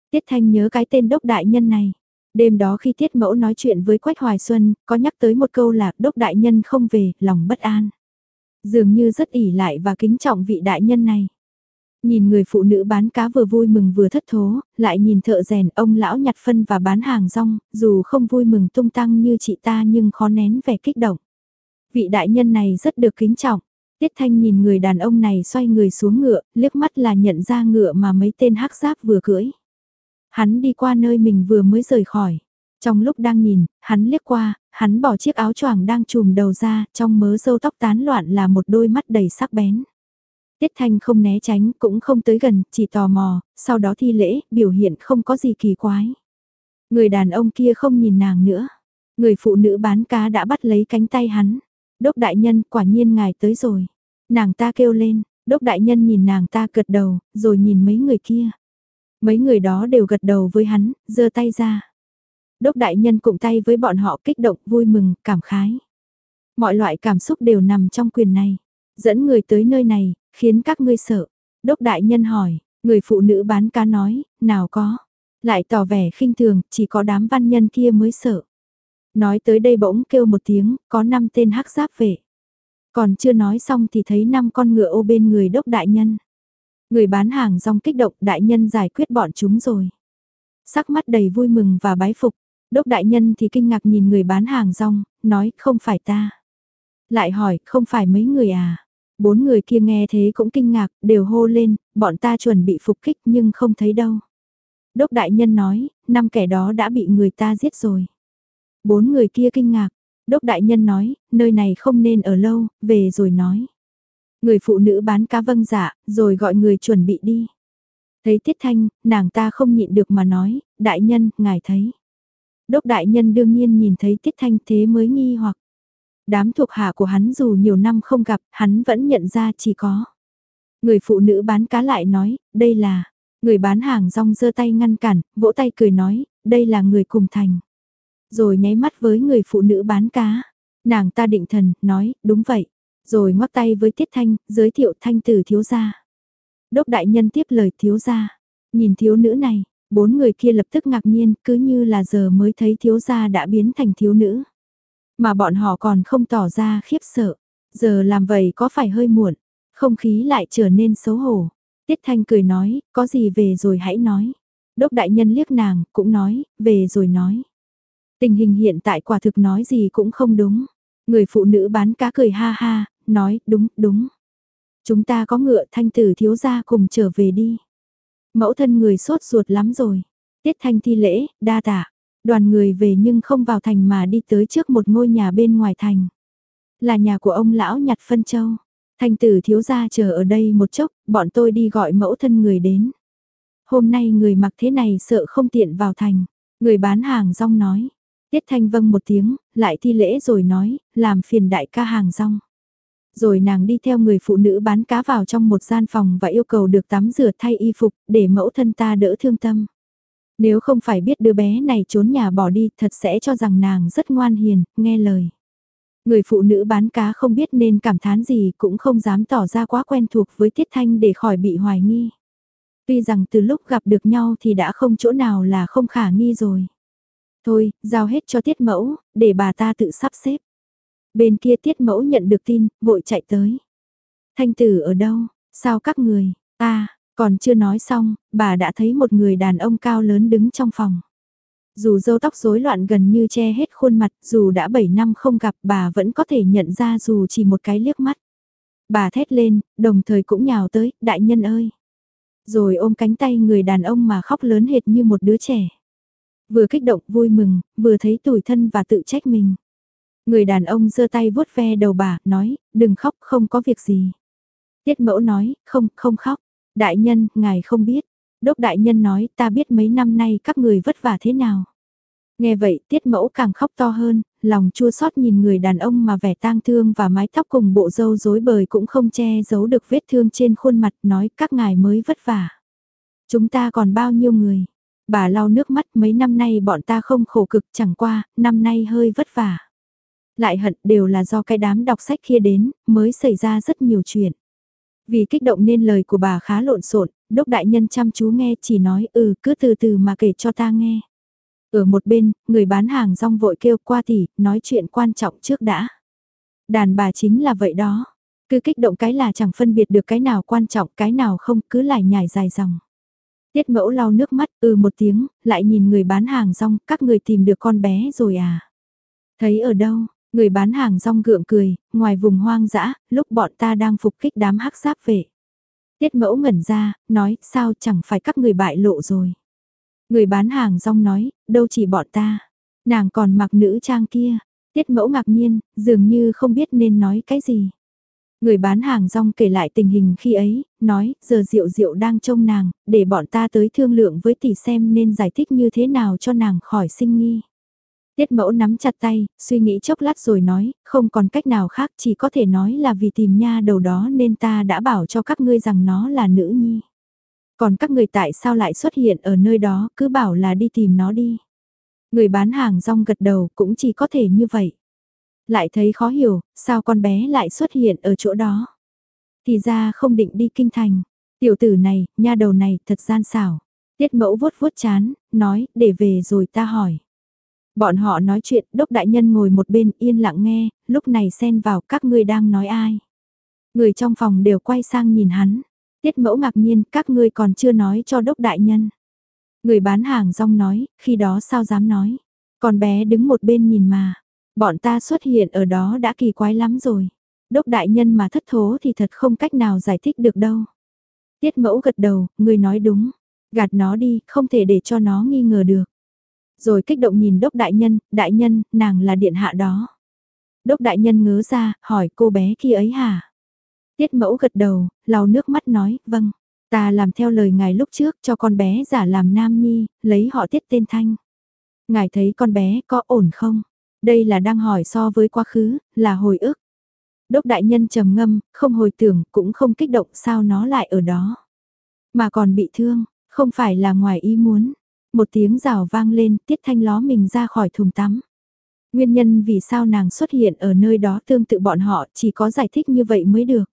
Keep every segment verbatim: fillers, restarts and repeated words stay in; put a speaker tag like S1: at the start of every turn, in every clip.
S1: Tiết Thanh nhớ cái tên Đốc đại nhân này. Đêm đó khi Tiết Mẫu nói chuyện với Quách Hoài Xuân, có nhắc tới một câu là Đốc đại nhân không về, lòng bất an. Dường như rất ỉ lại và kính trọng vị đại nhân này. Nhìn người phụ nữ bán cá vừa vui mừng vừa thất thố, lại nhìn thợ rèn ông lão nhặt phân và bán hàng rong, dù không vui mừng tung tăng như chị ta nhưng khó nén vẻ kích động. Vị đại nhân này rất được kính trọng. Tiết Thanh nhìn người đàn ông này xoay người xuống ngựa, liếc mắt là nhận ra ngựa mà mấy tên hắc giáp vừa cưỡi. Hắn đi qua nơi mình vừa mới rời khỏi. Trong lúc đang nhìn, hắn liếc qua, hắn bỏ chiếc áo choàng đang trùm đầu ra, trong mớ râu tóc tán loạn là một đôi mắt đầy sắc bén. Tiết Thanh không né tránh, cũng không tới gần, chỉ tò mò, sau đó thi lễ, biểu hiện không có gì kỳ quái. Người đàn ông kia không nhìn nàng nữa. Người phụ nữ bán cá đã bắt lấy cánh tay hắn. Đốc đại nhân, quả nhiên ngài tới rồi. Nàng ta kêu lên, Đốc đại nhân nhìn nàng ta gật đầu, rồi nhìn mấy người kia. Mấy người đó đều gật đầu với hắn, giơ tay ra. Đốc đại nhân cụng tay với bọn họ kích động, vui mừng, cảm khái. Mọi loại cảm xúc đều nằm trong quyền này. Dẫn người tới nơi này, khiến các ngươi sợ. Đốc đại nhân hỏi, người phụ nữ bán cá nói, nào có. Lại tỏ vẻ khinh thường, chỉ có đám văn nhân kia mới sợ. Nói tới đây bỗng kêu một tiếng, có năm tên hắc giáp về. Còn chưa nói xong thì thấy năm con ngựa ô bên người Đốc đại nhân. Người bán hàng rong kích động, đại nhân giải quyết bọn chúng rồi. Sắc mắt đầy vui mừng và bái phục. Đốc đại nhân thì kinh ngạc nhìn người bán hàng rong, nói không phải ta. Lại hỏi, không phải mấy người à? Bốn người kia nghe thế cũng kinh ngạc, đều hô lên, bọn ta chuẩn bị phục kích nhưng không thấy đâu. Đốc đại nhân nói, năm kẻ đó đã bị người ta giết rồi. Bốn người kia kinh ngạc, Đốc đại nhân nói, nơi này không nên ở lâu, về rồi nói. Người phụ nữ bán cá vâng dạ, rồi gọi người chuẩn bị đi. Thấy Tiết Thanh, nàng ta không nhịn được mà nói, đại nhân, ngài thấy. Đốc đại nhân đương nhiên nhìn thấy Tiết Thanh thế mới nghi hoặc. Đám thuộc hạ của hắn dù nhiều năm không gặp, hắn vẫn nhận ra chỉ có. Người phụ nữ bán cá lại nói, đây là, người bán hàng rong giơ tay ngăn cản, vỗ tay cười nói, đây là người cùng thành. Rồi nháy mắt với người phụ nữ bán cá. Nàng ta định thần, nói, đúng vậy. Rồi ngoắc tay với Tiết Thanh, giới thiệu Thanh tử thiếu gia. Đốc đại nhân tiếp lời thiếu gia. Nhìn thiếu nữ này, bốn người kia lập tức ngạc nhiên, cứ như là giờ mới thấy thiếu gia đã biến thành thiếu nữ. Mà bọn họ còn không tỏ ra khiếp sợ. Giờ làm vậy có phải hơi muộn. Không khí lại trở nên xấu hổ. Tiết Thanh cười nói, có gì về rồi hãy nói. Đốc đại nhân liếc nàng, cũng nói, về rồi nói. Tình hình hiện tại quả thực nói gì cũng không đúng. Người phụ nữ bán cá cười ha ha, nói, đúng, đúng. Chúng ta có ngựa, Thanh tử thiếu gia cùng trở về đi. Mẫu thân người sốt ruột lắm rồi. Tiết Thanh thi lễ, đa tạ. Đoàn người về nhưng không vào thành mà đi tới trước một ngôi nhà bên ngoài thành. Là nhà của ông lão nhặt phân châu. Thanh tử thiếu gia chờ ở đây một chốc, bọn tôi đi gọi mẫu thân người đến. Hôm nay người mặc thế này sợ không tiện vào thành. Người bán hàng rong nói. Tiết Thanh vâng một tiếng, lại thi lễ rồi nói, làm phiền đại ca hàng rong. Rồi nàng đi theo người phụ nữ bán cá vào trong một gian phòng và yêu cầu được tắm rửa thay y phục, để mẫu thân ta đỡ thương tâm. Nếu không phải biết đứa bé này trốn nhà bỏ đi, thật sẽ cho rằng nàng rất ngoan hiền, nghe lời. Người phụ nữ bán cá không biết nên cảm thán gì, cũng không dám tỏ ra quá quen thuộc với Tiết Thanh để khỏi bị hoài nghi. Tuy rằng từ lúc gặp được nhau thì đã không chỗ nào là không khả nghi rồi. Thôi, giao hết cho Tiết mẫu, để bà ta tự sắp xếp. Bên kia Tiết mẫu nhận được tin, vội chạy tới. Thanh tử ở đâu? Sao các người? Ta, còn chưa nói xong, bà đã thấy một người đàn ông cao lớn đứng trong phòng. Dù râu tóc rối loạn gần như che hết khuôn mặt, dù đã bảy năm không gặp bà vẫn có thể nhận ra dù chỉ một cái liếc mắt. Bà thét lên, đồng thời cũng nhào tới, đại nhân ơi. Rồi ôm cánh tay người đàn ông mà khóc lớn hệt như một đứa trẻ. Vừa kích động vui mừng, vừa thấy tủi thân và tự trách mình. Người đàn ông giơ tay vuốt ve đầu bà, nói, đừng khóc, không có việc gì. Tiết mẫu nói, không, không khóc. Đại nhân, ngài không biết. Đốc đại nhân nói, ta biết mấy năm nay các người vất vả thế nào. Nghe vậy, tiết mẫu càng khóc to hơn, lòng chua xót nhìn người đàn ông mà vẻ tang thương và mái tóc cùng bộ râu rối bời cũng không che giấu được vết thương trên khuôn mặt, nói các ngài mới vất vả. Chúng ta còn bao nhiêu người. Bà lau nước mắt, mấy năm nay bọn ta không khổ cực, chẳng qua, năm nay hơi vất vả. Lại hận đều là do cái đám đọc sách kia đến, mới xảy ra rất nhiều chuyện. Vì kích động nên lời của bà khá lộn xộn, Đốc đại nhân chăm chú nghe chỉ nói ừ cứ từ từ mà kể cho ta nghe. Ở một bên, người bán hàng rong vội kêu qua tỷ, nói chuyện quan trọng trước đã. Đàn bà chính là vậy đó, cứ kích động cái là chẳng phân biệt được cái nào quan trọng cái nào không, cứ lải nhải dài dòng. Tiết Mẫu lau nước mắt ừ một tiếng, lại nhìn người bán hàng rong, các người tìm được con bé rồi à? Thấy ở đâu? Người bán hàng rong gượng cười, ngoài vùng hoang dã, lúc bọn ta đang phục kích đám hắc giáp vệ. Tiết Mẫu ngẩn ra, nói, sao chẳng phải các người bại lộ rồi. Người bán hàng rong nói, đâu chỉ bọn ta. Nàng còn mặc nữ trang kia. Tiết Mẫu ngạc nhiên, dường như không biết nên nói cái gì. Người bán hàng rong kể lại tình hình khi ấy, nói, giờ Diệu Diệu đang trông nàng, để bọn ta tới thương lượng với tỷ xem nên giải thích như thế nào cho nàng khỏi sinh nghi. Tiết Mẫu nắm chặt tay, suy nghĩ chốc lát rồi nói, không còn cách nào khác chỉ có thể nói là vì tìm nha đầu đó nên ta đã bảo cho các ngươi rằng nó là nữ nhi. Còn các người tại sao lại xuất hiện ở nơi đó, cứ bảo là đi tìm nó đi. Người bán hàng rong gật đầu cũng chỉ có thể như vậy. Lại thấy khó hiểu, sao con bé lại xuất hiện ở chỗ đó. Thì ra không định đi kinh thành. Tiểu tử này, nha đầu này thật gian xảo. Tiết Mẫu vuốt vuốt chán, nói, để về rồi ta hỏi. Bọn họ nói chuyện, Đốc đại nhân ngồi một bên yên lặng nghe, lúc này xen vào các ngươi đang nói ai. Người trong phòng đều quay sang nhìn hắn. Tiết Mẫu ngạc nhiên, các ngươi còn chưa nói cho Đốc đại nhân. Người bán hàng rong nói, khi đó sao dám nói. Con bé đứng một bên nhìn mà. Bọn ta xuất hiện ở đó đã kỳ quái lắm rồi. Đốc đại nhân mà thất thố thì thật không cách nào giải thích được đâu. Tiết Mẫu gật đầu, người nói đúng. Gạt nó đi, không thể để cho nó nghi ngờ được. Rồi kích động nhìn Đốc đại nhân, đại nhân, nàng là điện hạ đó. Đốc đại nhân ngớ ra, hỏi cô bé kia ấy hả? Tiết Mẫu gật đầu, lau nước mắt nói, vâng. Ta làm theo lời ngài lúc trước cho con bé giả làm nam nhi, lấy họ Tiết tên Thanh. Ngài thấy con bé có ổn không? Đây là đang hỏi so với quá khứ, là hồi ức. Đốc đại nhân trầm ngâm, không hồi tưởng, cũng không kích động sao nó lại ở đó. Mà còn bị thương, không phải là ngoài ý muốn. Một tiếng rào vang lên, Tiết Thanh ló mình ra khỏi thùng tắm. Nguyên nhân vì sao nàng xuất hiện ở nơi đó tương tự bọn họ chỉ có giải thích như vậy mới được.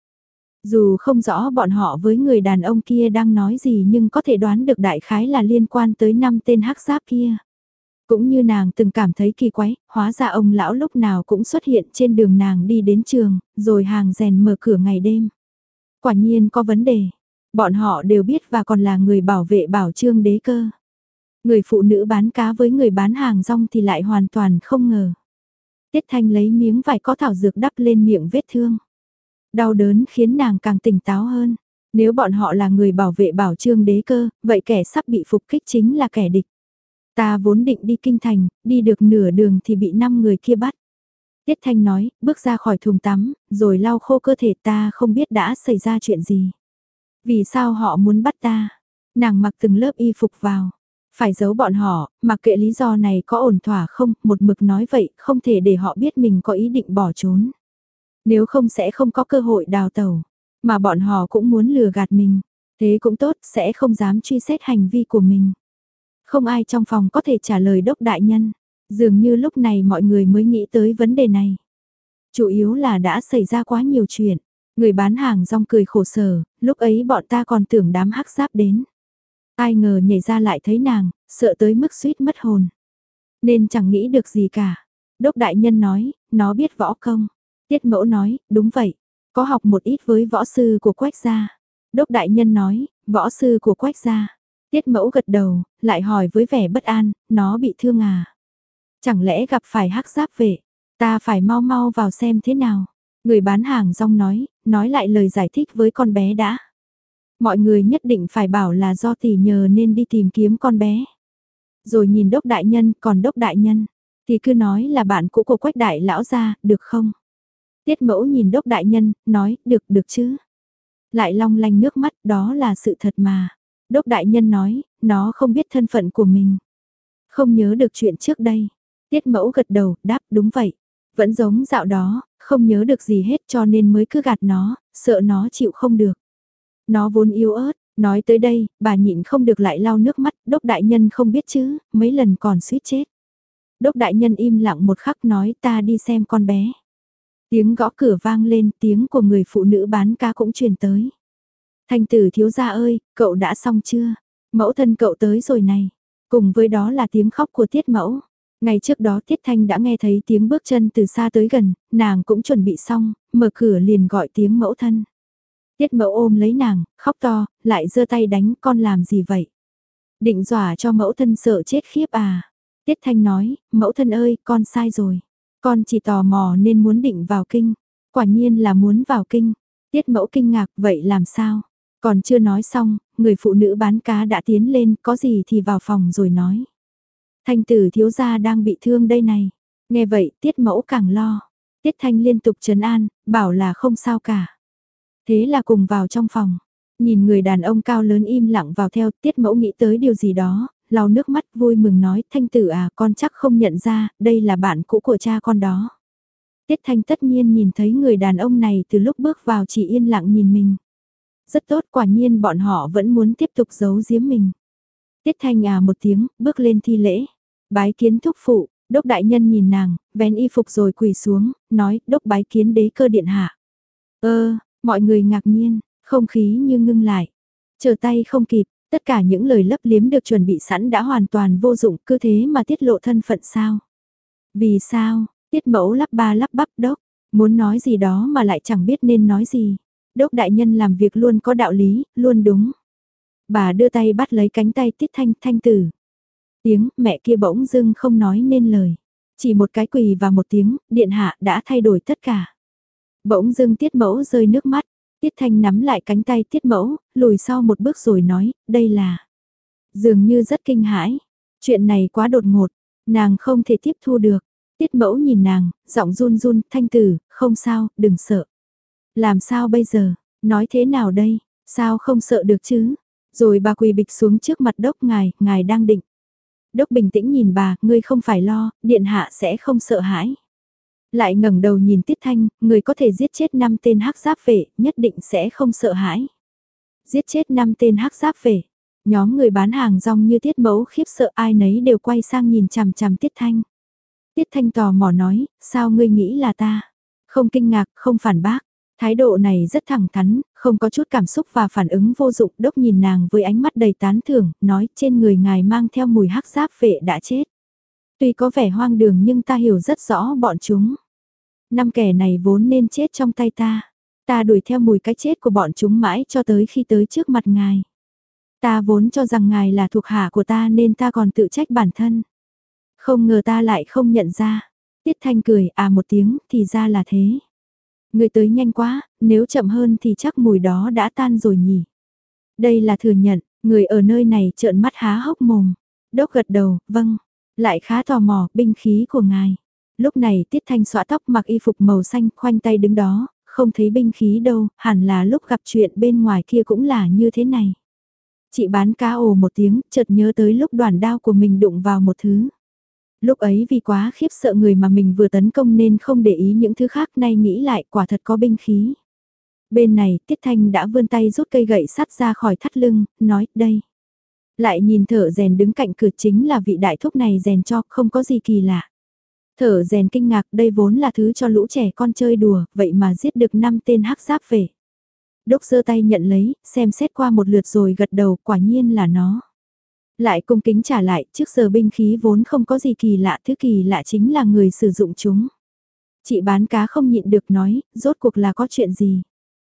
S1: Dù không rõ bọn họ với người đàn ông kia đang nói gì nhưng có thể đoán được đại khái là liên quan tới năm tên hắc giáp kia. Cũng như nàng từng cảm thấy kỳ quái, hóa ra ông lão lúc nào cũng xuất hiện trên đường nàng đi đến trường, rồi hàng rèn mở cửa ngày đêm. Quả nhiên có vấn đề, bọn họ đều biết và còn là người bảo vệ bảo trương đế cơ. Người phụ nữ bán cá với người bán hàng rong thì lại hoàn toàn không ngờ. Tiết Thanh lấy miếng vải có thảo dược đắp lên miệng vết thương. Đau đớn khiến nàng càng tỉnh táo hơn. Nếu bọn họ là người bảo vệ bảo trương đế cơ, vậy kẻ sắp bị phục kích chính là kẻ địch. Ta vốn định đi kinh thành, đi được nửa đường thì bị năm người kia bắt. Tiết Thanh nói, bước ra khỏi thùng tắm, rồi lau khô cơ thể ta không biết đã xảy ra chuyện gì. Vì sao họ muốn bắt ta? Nàng mặc từng lớp y phục vào. Phải giấu bọn họ, mặc kệ lý do này có ổn thỏa không, một mực nói vậy, không thể để họ biết mình có ý định bỏ trốn. Nếu không sẽ không có cơ hội đào tẩu, mà bọn họ cũng muốn lừa gạt mình. Thế cũng tốt, sẽ không dám truy xét hành vi của mình. Không ai trong phòng có thể trả lời Đốc đại nhân. Dường như lúc này mọi người mới nghĩ tới vấn đề này. Chủ yếu là đã xảy ra quá nhiều chuyện. Người bán hàng rong cười khổ sở, lúc ấy bọn ta còn tưởng đám hắc giáp đến. Ai ngờ nhảy ra lại thấy nàng, sợ tới mức suýt mất hồn. Nên chẳng nghĩ được gì cả. Đốc đại nhân nói, nó biết võ công. Tiết Mẫu nói, đúng vậy. Có học một ít với võ sư của Quách gia. Đốc đại nhân nói, võ sư của Quách gia. Tiết Mẫu gật đầu, lại hỏi với vẻ bất an, nó bị thương à? Chẳng lẽ gặp phải hắc giáp vệ? Ta phải mau mau vào xem thế nào. Người bán hàng rong nói, nói lại lời giải thích với con bé đã. Mọi người nhất định phải bảo là do tỷ nhờ nên đi tìm kiếm con bé. Rồi nhìn Đốc đại nhân, còn Đốc đại nhân, thì cứ nói là bạn cũ của Quách đại lão gia, được không? Tiết Mẫu nhìn Đốc đại nhân, nói, được, được chứ. Lại long lanh nước mắt, đó là sự thật mà. Đốc đại nhân nói, nó không biết thân phận của mình. Không nhớ được chuyện trước đây. Tiết Mẫu gật đầu, đáp đúng vậy. Vẫn giống dạo đó, không nhớ được gì hết cho nên mới cứ gạt nó, sợ nó chịu không được. Nó vốn yếu ớt, nói tới đây, bà nhịn không được lại lau nước mắt, Đốc đại nhân không biết chứ, mấy lần còn suýt chết. Đốc đại nhân im lặng một khắc nói ta đi xem con bé. Tiếng gõ cửa vang lên, tiếng của người phụ nữ bán cá cũng truyền tới. Thanh tử thiếu gia ơi, cậu đã xong chưa? Mẫu thân cậu tới rồi này. Cùng với đó là tiếng khóc của Tiết mẫu. Ngày trước đó Tiết Thanh đã nghe thấy tiếng bước chân từ xa tới gần, nàng cũng chuẩn bị xong, mở cửa liền gọi tiếng mẫu thân. Tiết mẫu ôm lấy nàng, khóc to, lại giơ tay đánh con làm gì vậy? Định dọa cho mẫu thân sợ chết khiếp à? Tiết Thanh nói, mẫu thân ơi, con sai rồi. Con chỉ tò mò nên muốn định vào kinh. Quả nhiên là muốn vào kinh. Tiết mẫu kinh ngạc, vậy làm sao? Còn chưa nói xong, người phụ nữ bán cá đã tiến lên, có gì thì vào phòng rồi nói. Thanh tử thiếu gia đang bị thương đây này. Nghe vậy, Tiết mẫu càng lo. Tiết Thanh liên tục trấn an, bảo là không sao cả. Thế là cùng vào trong phòng. Nhìn người đàn ông cao lớn im lặng vào theo, Tiết mẫu nghĩ tới điều gì đó, lau nước mắt vui mừng nói, Thanh tử à, con chắc không nhận ra, đây là bạn cũ của cha con đó. Tiết Thanh tất nhiên nhìn thấy người đàn ông này từ lúc bước vào chỉ yên lặng nhìn mình. Rất tốt, quả nhiên bọn họ vẫn muốn tiếp tục giấu giếm mình. Tiết Thanh à một tiếng, bước lên thi lễ. Bái kiến thúc phụ, Đốc đại nhân nhìn nàng, vén y phục rồi quỳ xuống, nói, Đốc bái kiến đế cơ điện hạ. Ơ, mọi người ngạc nhiên, không khí như ngưng lại. Chờ tay không kịp, tất cả những lời lấp liếm được chuẩn bị sẵn đã hoàn toàn vô dụng, cứ thế mà tiết lộ thân phận sao? Vì sao? Tiết mẫu lắp ba lắp bắp Đốc, muốn nói gì đó mà lại chẳng biết nên nói gì. Đốc đại nhân làm việc luôn có đạo lý, luôn đúng. Bà đưa tay bắt lấy cánh tay Tiết Thanh, Thanh tử. Tiếng mẹ kia bỗng dưng không nói nên lời. Chỉ một cái quỳ và một tiếng, điện hạ đã thay đổi tất cả. Bỗng dưng Tiết mẫu rơi nước mắt. Tiết Thanh nắm lại cánh tay Tiết mẫu, lùi sau một bước rồi nói, đây là... Dường như rất kinh hãi. Chuyện này quá đột ngột, nàng không thể tiếp thu được. Tiết mẫu nhìn nàng, giọng run run, Thanh tử, không sao, đừng sợ. Làm sao bây giờ, nói thế nào đây, sao không sợ được chứ? Rồi bà quỳ bịch xuống trước mặt Đốc ngài, ngài đang định. Đốc bình tĩnh nhìn bà, ngươi không phải lo, điện hạ sẽ không sợ hãi. Lại ngẩng đầu nhìn Tiết Thanh, người có thể giết chết năm tên hắc giáp vệ, nhất định sẽ không sợ hãi. Giết chết năm tên hắc giáp vệ. Nhóm người bán hàng rong như Tiết mẫu khiếp sợ, ai nấy đều quay sang nhìn chằm chằm Tiết Thanh. Tiết Thanh tò mò nói, sao ngươi nghĩ là ta? Không kinh ngạc, không phản bác. Thái độ này rất thẳng thắn, không có chút cảm xúc và phản ứng vô dụng. Đốc nhìn nàng với ánh mắt đầy tán thưởng, nói trên người ngài mang theo mùi hắc giáp vệ đã chết. Tuy có vẻ hoang đường nhưng ta hiểu rất rõ bọn chúng. Năm kẻ này vốn nên chết trong tay ta. Ta đuổi theo mùi cái chết của bọn chúng mãi cho tới khi tới trước mặt ngài. Ta vốn cho rằng ngài là thuộc hạ của ta nên ta còn tự trách bản thân. Không ngờ ta lại không nhận ra. Tiết Thanh cười à một tiếng thì ra là thế. Người tới nhanh quá, nếu chậm hơn thì chắc mùi đó đã tan rồi nhỉ. Đây là thừa nhận, người ở nơi này trợn mắt há hốc mồm. Đốc gật đầu, vâng. Lại khá tò mò, binh khí của ngài. Lúc này Tiết Thanh xõa tóc mặc y phục màu xanh khoanh tay đứng đó, không thấy binh khí đâu, hẳn là lúc gặp chuyện bên ngoài kia cũng là như thế này. Chị bán cá ồ một tiếng, chợt nhớ tới lúc đoàn đao của mình đụng vào một thứ. Lúc ấy vì quá khiếp sợ người mà mình vừa tấn công nên không để ý những thứ khác, nay nghĩ lại quả thật có binh khí. Bên này Tiết Thanh đã vươn tay rút cây gậy sắt ra khỏi thắt lưng, nói đây. Lại nhìn thợ rèn đứng cạnh cửa, chính là vị đại thúc này rèn cho, không có gì kỳ lạ. Thợ rèn kinh ngạc, đây vốn là thứ cho lũ trẻ con chơi đùa, vậy mà giết được năm tên hắc giáp về. Đốc giơ tay nhận lấy, xem xét qua một lượt rồi gật đầu, quả nhiên là nó. Lại cung kính trả lại, trước giờ binh khí vốn không có gì kỳ lạ, thứ kỳ lạ chính là người sử dụng chúng. Chị bán cá không nhịn được nói, rốt cuộc là có chuyện gì?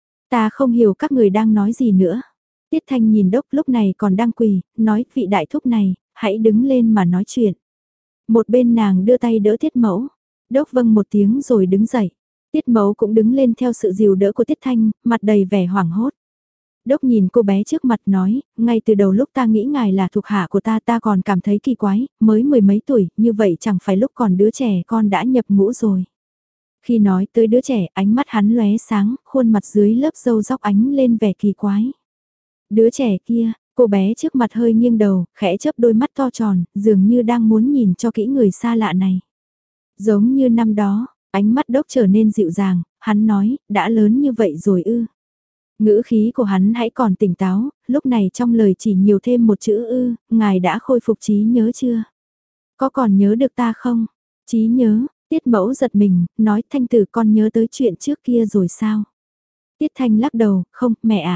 S1: Ta không hiểu các người đang nói gì nữa. Tiết Thanh nhìn Đốc lúc này còn đang quỳ, nói vị đại thúc này, hãy đứng lên mà nói chuyện. Một bên nàng đưa tay đỡ Tiết Mẫu. Đốc vâng một tiếng rồi đứng dậy. Tiết Mẫu cũng đứng lên theo sự dìu đỡ của Tiết Thanh, mặt đầy vẻ hoảng hốt. Đốc nhìn cô bé trước mặt nói, ngay từ đầu lúc ta nghĩ ngài là thuộc hạ của ta ta còn cảm thấy kỳ quái, mới mười mấy tuổi, như vậy chẳng phải lúc còn đứa trẻ con đã nhập ngũ rồi. Khi nói tới đứa trẻ, ánh mắt hắn lóe sáng, khuôn mặt dưới lớp râu róc ánh lên vẻ kỳ quái. Đứa trẻ kia, cô bé trước mặt hơi nghiêng đầu, khẽ chớp đôi mắt to tròn, dường như đang muốn nhìn cho kỹ người xa lạ này. Giống như năm đó, ánh mắt Đốc trở nên dịu dàng, hắn nói, đã lớn như vậy rồi ư. Ngữ khí của hắn hãy còn tỉnh táo, lúc này trong lời chỉ nhiều thêm một chữ ư, ngài đã khôi phục trí nhớ chưa? Có còn nhớ được ta không? Trí nhớ, Tiết Mẫu giật mình, nói Thanh tử con nhớ tới chuyện trước kia rồi sao? Tiết Thanh lắc đầu, không, mẹ ạ.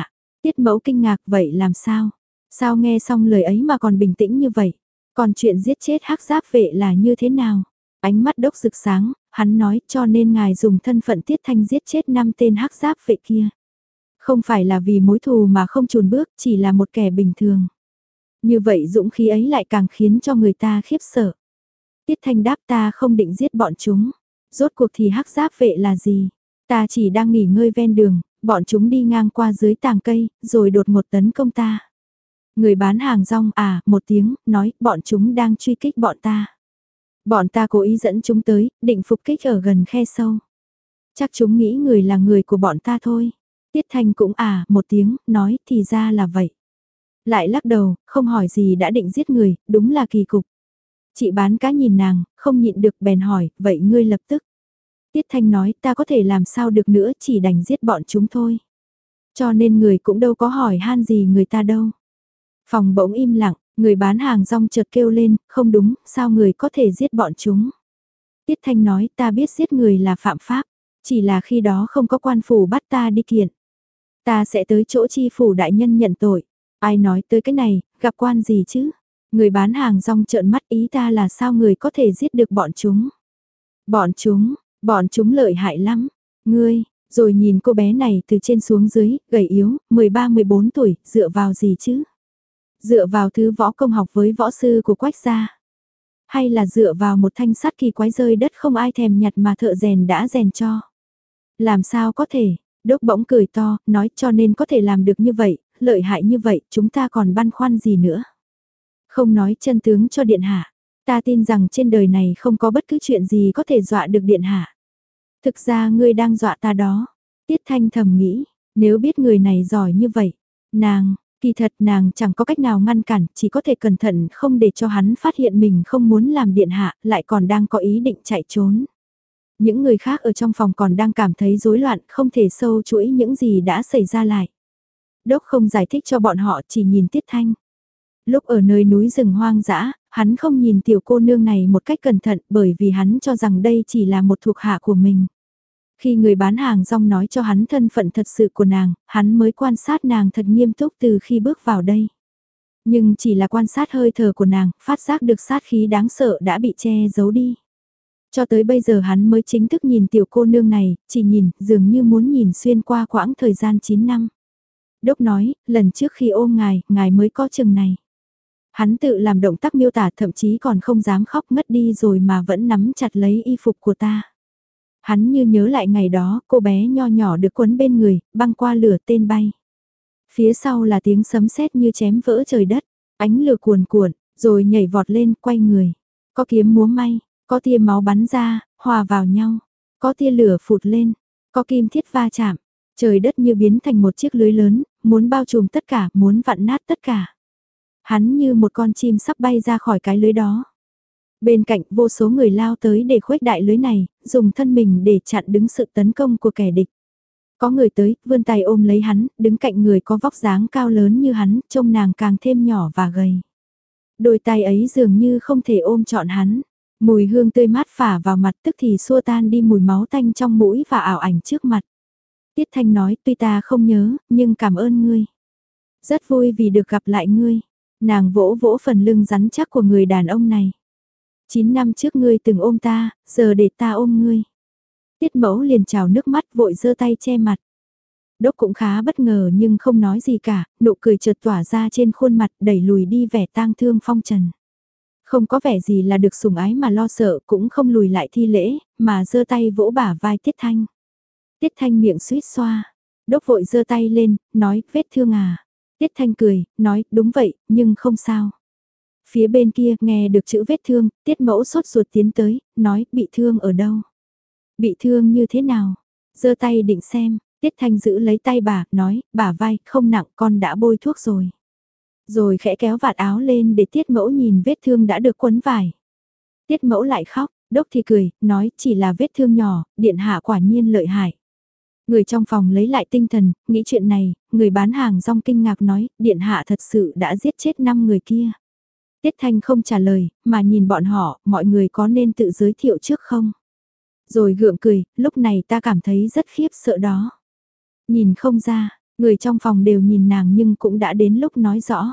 S1: Tiết mẫu kinh ngạc vậy làm sao? Sao nghe xong lời ấy mà còn bình tĩnh như vậy? Còn chuyện giết chết hắc giáp vệ là như thế nào? Ánh mắt đốc rực sáng, hắn nói cho nên ngài dùng thân phận Tiết Thanh giết chết năm tên hắc giáp vệ kia. Không phải là vì mối thù mà không chùn bước, chỉ là một kẻ bình thường. Như vậy dũng khí ấy lại càng khiến cho người ta khiếp sợ. Tiết Thanh đáp ta không định giết bọn chúng. Rốt cuộc thì hắc giáp vệ là gì? Ta chỉ đang nghỉ ngơi ven đường, bọn chúng đi ngang qua dưới tàng cây, rồi đột ngột tấn công ta. Người bán hàng rong à, một tiếng, nói bọn chúng đang truy kích bọn ta. Bọn ta cố ý dẫn chúng tới, định phục kích ở gần khe sâu. Chắc chúng nghĩ người là người của bọn ta thôi. Tiết Thanh cũng à, một tiếng, nói thì ra là vậy. Lại lắc đầu, không hỏi gì đã định giết người, đúng là kỳ cục. Chị bán cá nhìn nàng, không nhịn được bèn hỏi, vậy ngươi lập tức. Tiết Thanh nói ta có thể làm sao được nữa, chỉ đành giết bọn chúng thôi. Cho nên người cũng đâu có hỏi han gì người ta đâu. Phòng bỗng im lặng, người bán hàng rong chợt kêu lên, không đúng, sao người có thể giết bọn chúng. Tiết Thanh nói ta biết giết người là phạm pháp, chỉ là khi đó không có quan phủ bắt ta đi kiện. Ta sẽ tới chỗ chi phủ đại nhân nhận tội. Ai nói tới cái này, gặp quan gì chứ? Người bán hàng rong trợn mắt ý ta là sao người có thể giết được bọn chúng. Bọn chúng, bọn chúng lợi hại lắm. Ngươi, rồi nhìn cô bé này từ trên xuống dưới, gầy yếu, mười ba mười bốn tuổi, dựa vào gì chứ? Dựa vào thứ võ công học với võ sư của Quách gia. Hay là dựa vào một thanh sắt kỳ quái rơi đất không ai thèm nhặt mà thợ rèn đã rèn cho. Làm sao có thể, Đốc bỗng cười to, nói cho nên có thể làm được như vậy, lợi hại như vậy, chúng ta còn băn khoăn gì nữa. Không nói chân tướng cho điện hạ, ta tin rằng trên đời này không có bất cứ chuyện gì có thể dọa được điện hạ. Thực ra ngươi đang dọa ta đó. Tiết Thanh thầm nghĩ, nếu biết người này giỏi như vậy, nàng, kỳ thật nàng chẳng có cách nào ngăn cản, chỉ có thể cẩn thận không để cho hắn phát hiện mình không muốn làm điện hạ, lại còn đang có ý định chạy trốn. Những người khác ở trong phòng còn đang cảm thấy rối loạn, không thể sâu chuỗi những gì đã xảy ra lại. Đốc không giải thích cho bọn họ, chỉ nhìn Tiết Thanh. Lúc ở nơi núi rừng hoang dã, hắn không nhìn tiểu cô nương này một cách cẩn thận bởi vì hắn cho rằng đây chỉ là một thuộc hạ của mình. Khi người bán hàng rong nói cho hắn thân phận thật sự của nàng, hắn mới quan sát nàng thật nghiêm túc từ khi bước vào đây. Nhưng chỉ là quan sát hơi thở của nàng, phát giác được sát khí đáng sợ đã bị che giấu đi. Cho tới bây giờ hắn mới chính thức nhìn tiểu cô nương này, chỉ nhìn, dường như muốn nhìn xuyên qua quãng thời gian chín năm. Đốc nói, lần trước khi ôm ngài, ngài mới có chừng này. Hắn tự làm động tác miêu tả thậm chí còn không dám khóc ngất đi rồi mà vẫn nắm chặt lấy y phục của ta. Hắn như nhớ lại ngày đó, cô bé nho nhỏ được quấn bên người, băng qua lửa tên bay. Phía sau là tiếng sấm sét như chém vỡ trời đất, ánh lửa cuồn cuộn, rồi nhảy vọt lên, quay người. Có kiếm múa may, có tia máu bắn ra, hòa vào nhau, có tia lửa phụt lên, có kim thiết va chạm. Trời đất như biến thành một chiếc lưới lớn, muốn bao trùm tất cả, muốn vặn nát tất cả. Hắn như một con chim sắp bay ra khỏi cái lưới đó. Bên cạnh vô số người lao tới để khuếch đại lưới này, dùng thân mình để chặn đứng sự tấn công của kẻ địch. Có người tới, vươn tay ôm lấy hắn, đứng cạnh người có vóc dáng cao lớn như hắn, trông nàng càng thêm nhỏ và gầy. Đôi tay ấy dường như không thể ôm trọn hắn. Mùi hương tươi mát phả vào mặt tức thì xua tan đi mùi máu tanh trong mũi và ảo ảnh trước mặt. Tiết Thanh nói, tuy ta không nhớ, nhưng cảm ơn ngươi. Rất vui vì được gặp lại ngươi. Nàng vỗ vỗ phần lưng rắn chắc của người đàn ông này. Chín năm trước ngươi từng ôm ta, giờ để ta ôm ngươi. Tiết Mẫu liền trào nước mắt vội giơ tay che mặt. Đốc cũng khá bất ngờ nhưng không nói gì cả, nụ cười chợt tỏa ra trên khuôn mặt đẩy lùi đi vẻ tang thương phong trần. Không có vẻ gì là được sủng ái mà lo sợ cũng không lùi lại thi lễ, mà giơ tay vỗ bả vai Tiết Thanh. Tiết Thanh miệng suýt xoa. Đốc vội giơ tay lên, nói, vết thương à. Tiết Thanh cười, nói, đúng vậy, nhưng không sao. Phía bên kia, nghe được chữ vết thương, Tiết Mẫu sốt ruột tiến tới, nói, bị thương ở đâu? Bị thương như thế nào? Giơ tay định xem, Tiết Thanh giữ lấy tay bà, nói, bả vai, không nặng, con đã bôi thuốc rồi. Rồi khẽ kéo vạt áo lên để Tiết Mẫu nhìn vết thương đã được quấn vải. Tiết Mẫu lại khóc, Đốc thì cười, nói, chỉ là vết thương nhỏ, điện hạ quả nhiên lợi hại. Người trong phòng lấy lại tinh thần, nghĩ chuyện này, người bán hàng rong kinh ngạc nói, điện hạ thật sự đã giết chết năm người kia. Tiết Thanh không trả lời, mà nhìn bọn họ, mọi người có nên tự giới thiệu trước không? Rồi gượng cười, lúc này ta cảm thấy rất khiếp sợ đó. Nhìn không ra, Người trong phòng đều nhìn nàng nhưng cũng đã đến lúc nói rõ.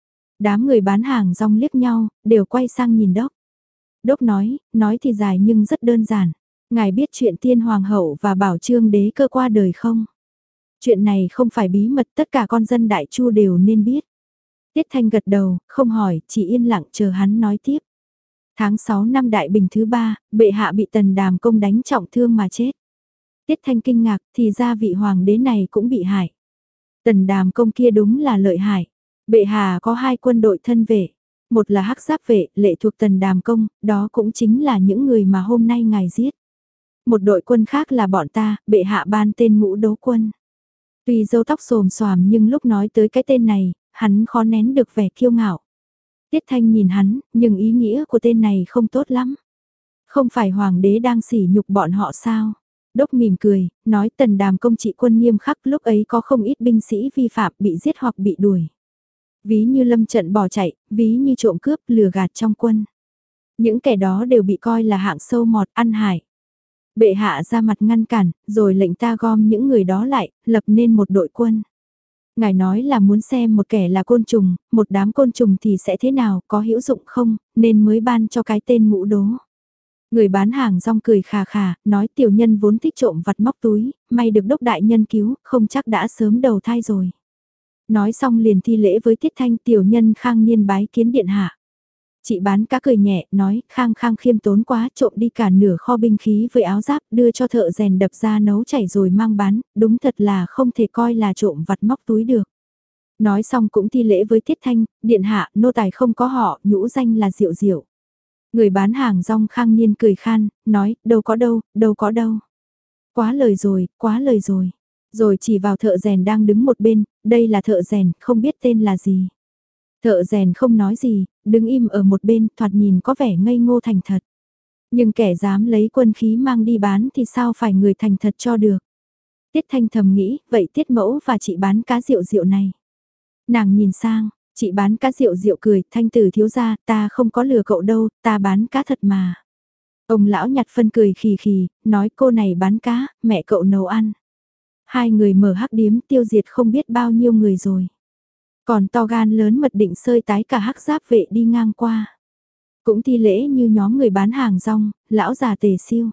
S1: Đám người bán hàng rong liếc nhau, đều quay sang nhìn Đốc. Đốc nói, nói thì dài nhưng rất đơn giản. Ngài biết chuyện tiên hoàng hậu và bảo trương đế cơ qua đời không? Chuyện này không phải bí mật, tất cả con dân Đại Chu đều nên biết. Tiết Thanh gật đầu, không hỏi, chỉ yên lặng chờ hắn nói tiếp. Tháng sáu năm Đại Bình thứ ba, bệ hạ bị Tần Đàm Công đánh trọng thương mà chết. Tiết Thanh kinh ngạc, thì ra vị hoàng đế này cũng bị hại. Tần Đàm Công kia đúng là lợi hại. Bệ hạ có hai quân đội thân vệ. Một là Hắc Giáp vệ, lệ thuộc Tần Đàm Công, đó cũng chính là những người mà hôm nay ngài giết. Một đội quân khác là bọn ta, bệ hạ ban tên Ngũ Đấu Quân. Tuy râu tóc xồm xoàm nhưng lúc nói tới cái tên này, hắn khó nén được vẻ kiêu ngạo. Tiết Thanh nhìn hắn, nhưng ý nghĩa của tên này không tốt lắm. Không phải hoàng đế đang sỉ nhục bọn họ sao? Đốc mỉm cười, nói Tần Đàm Công trị quân nghiêm khắc, lúc ấy có không ít binh sĩ vi phạm bị giết hoặc bị đuổi. Ví như lâm trận bỏ chạy, ví như trộm cướp, lừa gạt trong quân. Những kẻ đó đều bị coi là hạng sâu mọt, ăn hại. Bệ hạ ra mặt ngăn cản, rồi lệnh ta gom những người đó lại, lập nên một đội quân. Ngài nói là muốn xem một kẻ là côn trùng, một đám côn trùng thì sẽ thế nào, có hữu dụng không, nên mới ban cho cái tên Ngũ Đố. Người bán hàng rong cười khà khà, nói tiểu nhân vốn thích trộm vặt móc túi, may được Đốc đại nhân cứu, không chắc đã sớm đầu thai rồi. Nói xong liền thi lễ với Tiết Thanh, tiểu nhân Khang Niên bái kiến điện hạ. Chị bán cá cười nhẹ, nói Khang Khang khiêm tốn quá, trộm đi cả nửa kho binh khí với áo giáp, đưa cho thợ rèn đập ra nấu chảy rồi mang bán, đúng thật là không thể coi là trộm vặt móc túi được. Nói xong cũng thi lễ với Tiết Thanh, điện hạ, nô tài không có họ, nhũ danh là Diệu Diệu. Người bán hàng rong Khang Niên cười khan, nói, đâu có đâu, đâu có đâu. Quá lời rồi, quá lời rồi. Rồi chỉ vào thợ rèn đang đứng một bên, đây là thợ rèn, không biết tên là gì. Thợ rèn không nói gì, đứng im ở một bên, thoạt nhìn có vẻ ngây ngô thành thật. Nhưng kẻ dám lấy quân khí mang đi bán thì sao phải người thành thật cho được. Tiết Thanh thầm nghĩ, vậy Tiết Mẫu và chị bán cá rượu rượu này. Nàng nhìn sang, chị bán cá rượu rượu cười, Thanh tử thiếu gia, ta không có lừa cậu đâu, ta bán cá thật mà. Ông lão nhặt phân cười khì khì, nói cô này bán cá, mẹ cậu nấu ăn. Hai người mở hắc điếm tiêu diệt không biết bao nhiêu người rồi. Còn to gan lớn mật định sơi tái cả Hắc Giáp vệ đi ngang qua. Cũng thi lễ như nhóm người bán hàng rong, lão già Tề Siêu.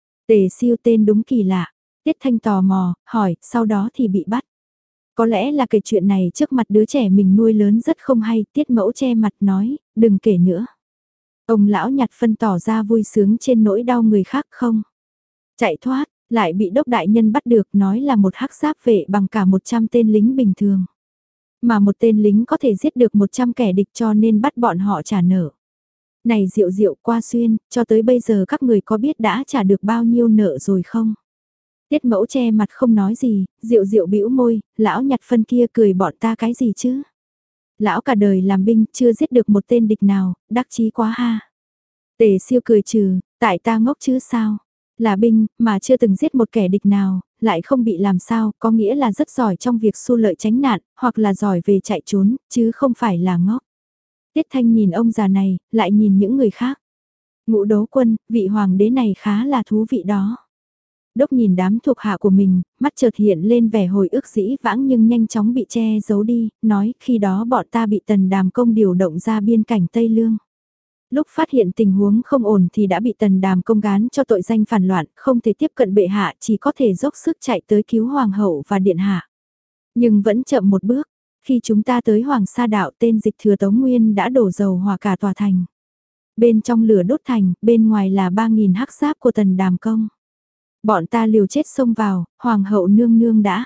S1: Tề Siêu tên đúng kỳ lạ. Tiết Thanh tò mò, hỏi, sau đó thì bị bắt. Có lẽ là kể chuyện này trước mặt đứa trẻ mình nuôi lớn rất không hay, Tiết Mẫu che mặt nói, đừng kể nữa. Ông lão nhặt phân tỏ ra vui sướng trên nỗi đau người khác không. Chạy thoát, lại bị Đốc đại nhân bắt được, nói là một Hắc Giáp vệ bằng cả một trăm tên lính bình thường. Mà một tên lính có thể giết được một trăm kẻ địch cho nên bắt bọn họ trả nợ. Này Diệu Diệu qua xuyên, cho tới bây giờ các người có biết đã trả được bao nhiêu nợ rồi không? Tiết Mẫu che mặt không nói gì, Diệu Diệu bĩu môi, lão nhặt phân kia cười bọn ta cái gì chứ? Lão cả đời làm binh chưa giết được một tên địch nào, đắc chí quá ha. Tề Siêu cười trừ, tại ta ngốc chứ sao? Là binh, mà chưa từng giết một kẻ địch nào, lại không bị làm sao, có nghĩa là rất giỏi trong việc xu lợi tránh nạn, hoặc là giỏi về chạy trốn, chứ không phải là ngốc. Tiết Thanh nhìn ông già này, lại nhìn những người khác. Ngũ Đấu Quân, vị hoàng đế này khá là thú vị đó. Đốc nhìn đám thuộc hạ của mình, mắt chợt hiện lên vẻ hồi ức dĩ vãng nhưng nhanh chóng bị che giấu đi, nói khi đó bọn ta bị Tần Đàm Công điều động ra biên cảnh Tây Lương. Lúc phát hiện tình huống không ổn thì đã bị Tần Đàm Công gán cho tội danh phản loạn, không thể tiếp cận bệ hạ, chỉ có thể dốc sức chạy tới cứu hoàng hậu và điện hạ. Nhưng vẫn chậm một bước, khi chúng ta tới Hoàng Sa Đạo tên Dịch Thừa Tống Nguyên đã đổ dầu hỏa cả tòa thành. Bên trong lửa đốt thành, bên ngoài là ba nghìn hắc giáp của Tần Đàm Công. Bọn ta liều chết xông vào, hoàng hậu nương nương đã.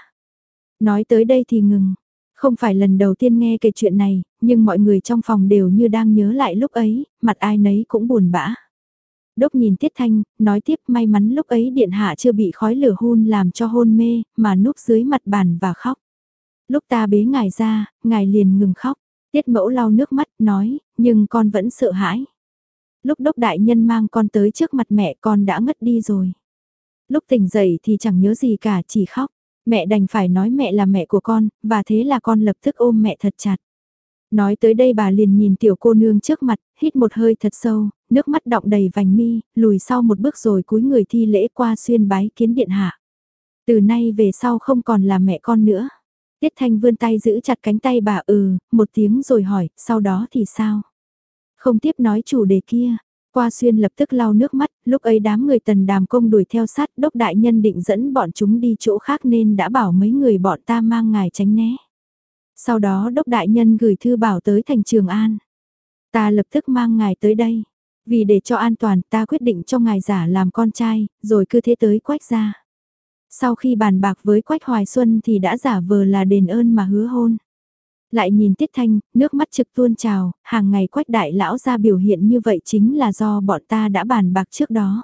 S1: Nói tới đây thì ngừng. Không phải lần đầu tiên nghe kể chuyện này, nhưng mọi người trong phòng đều như đang nhớ lại lúc ấy, mặt ai nấy cũng buồn bã. Đốc nhìn Tiết Thanh, nói tiếp may mắn lúc ấy điện hạ chưa bị khói lửa hun làm cho hôn mê, mà núp dưới mặt bàn và khóc. Lúc ta bế ngài ra, ngài liền ngừng khóc. Tiết Mẫu lau nước mắt, nói, nhưng con vẫn sợ hãi. Lúc Đốc đại nhân mang con tới trước mặt mẹ con đã ngất đi rồi. Lúc tỉnh dậy thì chẳng nhớ gì cả, chỉ khóc. Mẹ đành phải nói mẹ là mẹ của con, và thế là con lập tức ôm mẹ thật chặt. Nói tới đây bà liền nhìn tiểu cô nương trước mặt, hít một hơi thật sâu, nước mắt đọng đầy vành mi, lùi sau một bước rồi cúi người thi lễ qua xuyên bái kiến điện hạ. Từ nay về sau không còn là mẹ con nữa. Tiết Thanh vươn tay giữ chặt cánh tay bà ừ, một tiếng rồi hỏi, sau đó thì sao? Không tiếp nói chủ đề kia. Qua Xuyên lập tức lau nước mắt, lúc ấy đám người Tần Đàm Công đuổi theo sát, Đốc đại nhân định dẫn bọn chúng đi chỗ khác nên đã bảo mấy người bọn ta mang ngài tránh né. Sau đó Đốc đại nhân gửi thư bảo tới thành Trường An. Ta lập tức mang ngài tới đây. Vì để cho an toàn ta quyết định cho ngài giả làm con trai, rồi cứ thế tới Quách gia. Sau khi bàn bạc với Quách Hoài Xuân thì đã giả vờ là đền ơn mà hứa hôn. Lại nhìn Tiết Thanh, nước mắt trực tuôn trào, hàng ngày Quách đại lão ra biểu hiện như vậy chính là do bọn ta đã bàn bạc trước đó.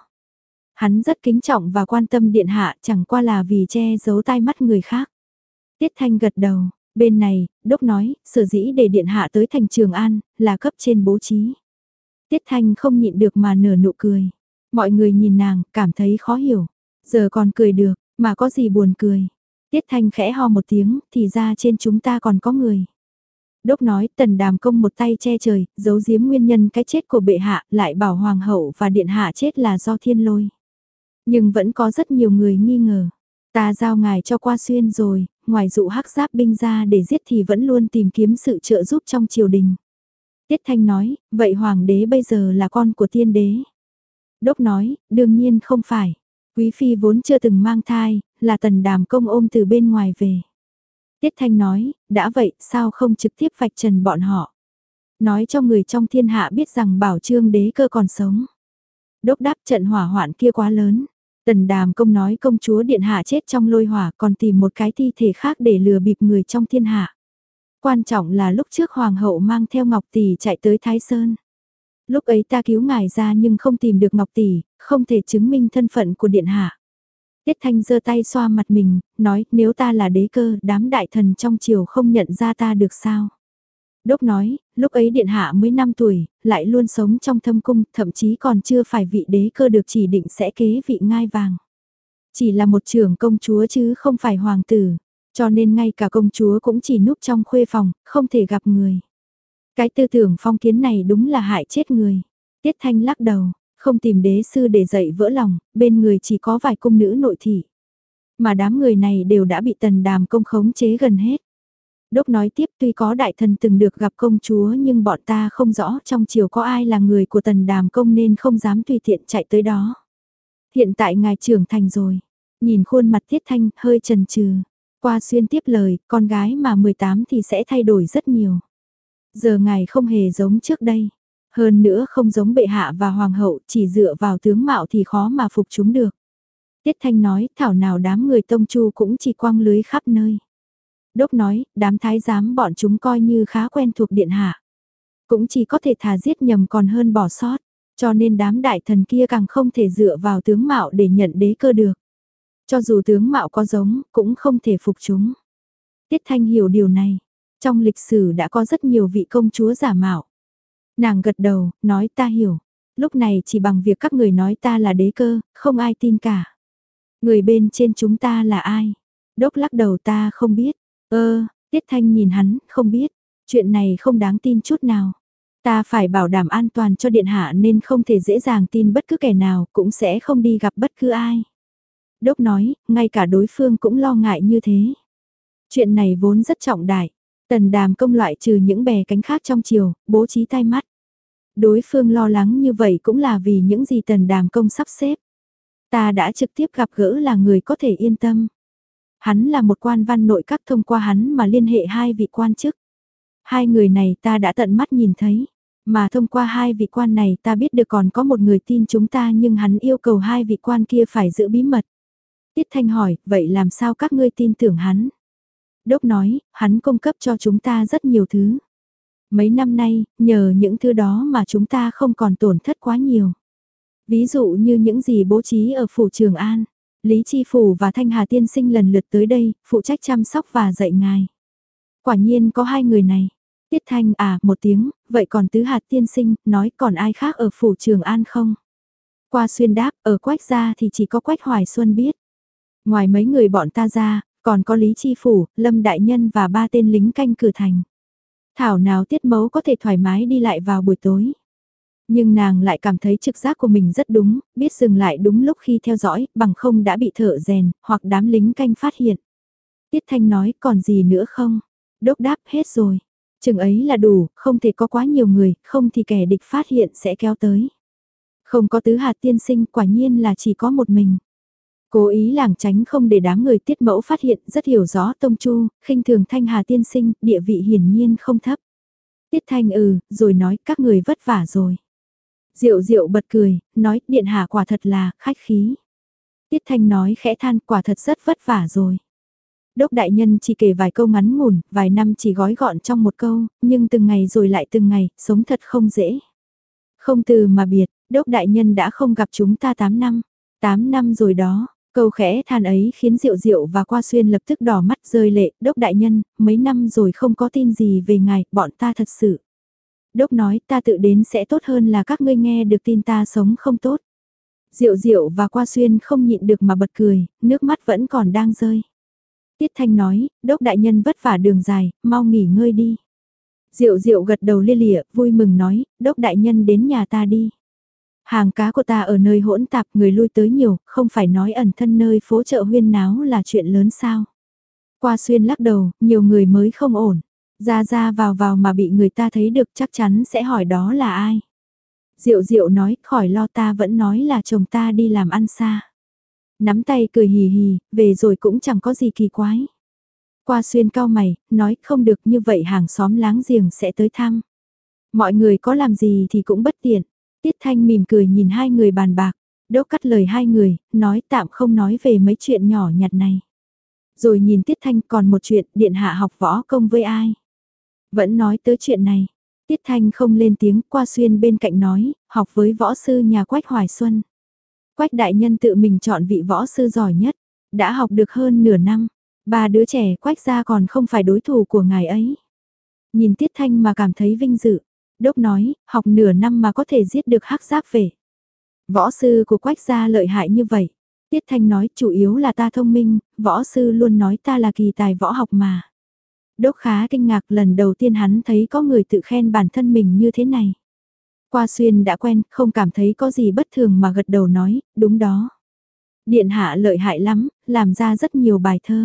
S1: Hắn rất kính trọng và quan tâm điện hạ, chẳng qua là vì che giấu tai mắt người khác. Tiết Thanh gật đầu, bên này, Đốc nói, sở dĩ để điện hạ tới thành Trường An, là cấp trên bố trí. Tiết Thanh không nhịn được mà nở nụ cười. Mọi người nhìn nàng, cảm thấy khó hiểu. Giờ còn cười được, mà có gì buồn cười. Tiết Thanh khẽ ho một tiếng, thì ra trên chúng ta còn có người. Đốc nói Tần Đàm Công một tay che trời, giấu giếm nguyên nhân cái chết của bệ hạ, lại bảo hoàng hậu và điện hạ chết là do thiên lôi. Nhưng vẫn có rất nhiều người nghi ngờ. Ta giao ngài cho Qua Xuyên rồi, ngoài dụ hắc giáp binh ra để giết thì vẫn luôn tìm kiếm sự trợ giúp trong triều đình. Tiết Thanh nói, vậy hoàng đế bây giờ là con của tiên đế. Đốc nói, đương nhiên không phải. Quý phi vốn chưa từng mang thai, là Tần Đàm Công ôm từ bên ngoài về. Tiết Thanh nói, đã vậy sao không trực tiếp vạch trần bọn họ. Nói cho người trong thiên hạ biết rằng Bảo Trương đế cơ còn sống. Đốc đáp trận hỏa hoạn kia quá lớn. Tần Đàm Công nói công chúa điện hạ chết trong lôi hỏa còn tìm một cái thi thể khác để lừa bịp người trong thiên hạ. Quan trọng là lúc trước hoàng hậu mang theo Ngọc Tỷ chạy tới Thái Sơn. Lúc ấy ta cứu ngài ra nhưng không tìm được Ngọc Tỷ, không thể chứng minh thân phận của điện hạ. Tiết Thanh giơ tay xoa mặt mình, nói nếu ta là đế cơ, đám đại thần trong triều không nhận ra ta được sao. Đốc nói, lúc ấy điện hạ mới năm tuổi, lại luôn sống trong thâm cung, thậm chí còn chưa phải vị đế cơ được chỉ định sẽ kế vị ngai vàng. Chỉ là một trưởng công chúa chứ không phải hoàng tử, cho nên ngay cả công chúa cũng chỉ núp trong khuê phòng, không thể gặp người. Cái tư tưởng phong kiến này đúng là hại chết người. Tiết Thanh lắc đầu, không tìm đế sư để dạy vỡ lòng, bên người chỉ có vài cung nữ nội thị. Mà đám người này đều đã bị Tần Đàm Công khống chế gần hết. Đốc nói tiếp tuy có đại thần từng được gặp công chúa nhưng bọn ta không rõ trong triều có ai là người của Tần Đàm Công nên không dám tùy tiện chạy tới đó. Hiện tại ngài trưởng thành rồi, nhìn khuôn mặt Tiết Thanh hơi chần chừ. Qua Xuyên tiếp lời, con gái mà mười tám thì sẽ thay đổi rất nhiều. Giờ ngài không hề giống trước đây. Hơn nữa không giống bệ hạ và hoàng hậu, chỉ dựa vào tướng mạo thì khó mà phục chúng được. Tiết Thanh nói, thảo nào đám người tông chu cũng chỉ quăng lưới khắp nơi. Đốc nói, đám thái giám bọn chúng coi như khá quen thuộc điện hạ. Cũng chỉ có thể thà giết nhầm còn hơn bỏ sót, cho nên đám đại thần kia càng không thể dựa vào tướng mạo để nhận đế cơ được. Cho dù tướng mạo có giống, cũng không thể phục chúng. Tiết Thanh hiểu điều này. Trong lịch sử đã có rất nhiều vị công chúa giả mạo. Nàng gật đầu, nói ta hiểu. Lúc này chỉ bằng việc các người nói ta là đế cơ, không ai tin cả. Người bên trên chúng ta là ai? Đốc lắc đầu ta không biết. Ơ, Tiết Thanh nhìn hắn, không biết. Chuyện này không đáng tin chút nào. Ta phải bảo đảm an toàn cho điện hạ nên không thể dễ dàng tin bất cứ kẻ nào, cũng sẽ không đi gặp bất cứ ai. Đốc nói, ngay cả đối phương cũng lo ngại như thế. Chuyện này vốn rất trọng đại. Tần Đàm Công loại trừ những bè cánh khác trong triều, bố trí tai mắt. Đối phương lo lắng như vậy cũng là vì những gì Tần Đàm Công sắp xếp. Ta đã trực tiếp gặp gỡ là người có thể yên tâm. Hắn là một quan văn nội các thông qua hắn mà liên hệ hai vị quan chức. Hai người này ta đã tận mắt nhìn thấy. Mà thông qua hai vị quan này ta biết được còn có một người tin chúng ta nhưng hắn yêu cầu hai vị quan kia phải giữ bí mật. Tiết Thanh hỏi, vậy làm sao các ngươi tin tưởng hắn? Đốc nói, hắn cung cấp cho chúng ta rất nhiều thứ. Mấy năm nay, nhờ những thứ đó mà chúng ta không còn tổn thất quá nhiều. Ví dụ như những gì bố trí ở phủ Trường An, Lý Chi Phủ và Thanh Hà Tiên Sinh lần lượt tới đây, phụ trách chăm sóc và dạy ngài. Quả nhiên có hai người này. Tiết Thanh à một tiếng, vậy còn Tứ Hạt Tiên Sinh, nói còn ai khác ở phủ Trường An không? Qua Xuyên đáp, ở Quách gia thì chỉ có Quách Hoài Xuân biết. Ngoài mấy người bọn ta ra, còn có Lý Chi Phủ, Lâm Đại Nhân và ba tên lính canh cửa thành. Thảo nào Tiết Mẫu có thể thoải mái đi lại vào buổi tối. Nhưng nàng lại cảm thấy trực giác của mình rất đúng, biết dừng lại đúng lúc khi theo dõi, bằng không đã bị thợ rèn, hoặc đám lính canh phát hiện. Tiết Thanh nói còn gì nữa không? Đốc đáp hết rồi. Chừng ấy là đủ, không thể có quá nhiều người, không thì kẻ địch phát hiện sẽ kéo tới. Không có tứ hạt tiên sinh, quả nhiên là chỉ có một mình. Cố ý lảng tránh không để đám người Tiết Mẫu phát hiện, rất hiểu rõ Tông Chu, khinh thường Thanh Hà tiên sinh, địa vị hiển nhiên không thấp. Tiết Thanh ừ, rồi nói các người vất vả rồi. Diệu Diệu bật cười, nói điện hạ quả thật là khách khí. Tiết Thanh nói khẽ than quả thật rất vất vả rồi. Đốc đại nhân chỉ kể vài câu ngắn ngủn, vài năm chỉ gói gọn trong một câu, nhưng từng ngày rồi lại từng ngày, sống thật không dễ. Không từ mà biệt, đốc đại nhân đã không gặp chúng ta tám năm. tám năm rồi đó, câu khẽ than ấy khiến Diệu Diệu và Qua Xuyên lập tức đỏ mắt rơi lệ. Đốc đại nhân, mấy năm rồi không có tin gì về ngài, bọn ta thật sự. Đốc nói ta tự đến sẽ tốt hơn là các ngươi nghe được tin ta sống không tốt. Diệu Diệu và Qua Xuyên không nhịn được mà bật cười, nước mắt vẫn còn đang rơi. Tiết Thanh nói, Đốc đại nhân vất vả đường dài, mau nghỉ ngơi đi. Diệu Diệu gật đầu lia lịa, vui mừng nói, Đốc đại nhân đến nhà ta đi. Hàng cá của ta ở nơi hỗn tạp người lui tới nhiều, không phải nói ẩn thân nơi phố chợ huyên náo là chuyện lớn sao. Qua Xuyên lắc đầu, nhiều người mới không ổn. Ra ra vào vào mà bị người ta thấy được chắc chắn sẽ hỏi đó là ai. Diệu Diệu nói, khỏi lo ta vẫn nói là chồng ta đi làm ăn xa. Nắm tay cười hì hì, về rồi cũng chẳng có gì kỳ quái. Qua Xuyên cao mày, nói không được như vậy hàng xóm láng giềng sẽ tới thăm. Mọi người có làm gì thì cũng bất tiện. Tiết Thanh mỉm cười nhìn hai người bàn bạc, Đốc cắt lời hai người, nói tạm không nói về mấy chuyện nhỏ nhặt này. Rồi nhìn Tiết Thanh còn một chuyện, điện hạ học võ công với ai. Vẫn nói tới chuyện này, Tiết Thanh không lên tiếng. Qua Xuyên bên cạnh nói, học với võ sư nhà Quách Hoài Xuân. Quách đại nhân tự mình chọn vị võ sư giỏi nhất, đã học được hơn nửa năm, ba đứa trẻ Quách gia còn không phải đối thủ của ngài ấy. Nhìn Tiết Thanh mà cảm thấy vinh dự, Đốc nói, học nửa năm mà có thể giết được hắc giáp về. Võ sư của Quách gia lợi hại như vậy. Tiết Thanh nói, chủ yếu là ta thông minh, võ sư luôn nói ta là kỳ tài võ học mà. Đốc khá kinh ngạc, lần đầu tiên hắn thấy có người tự khen bản thân mình như thế này. Qua Xuyên đã quen, không cảm thấy có gì bất thường mà gật đầu nói, đúng đó. Điện hạ lợi hại lắm, làm ra rất nhiều bài thơ.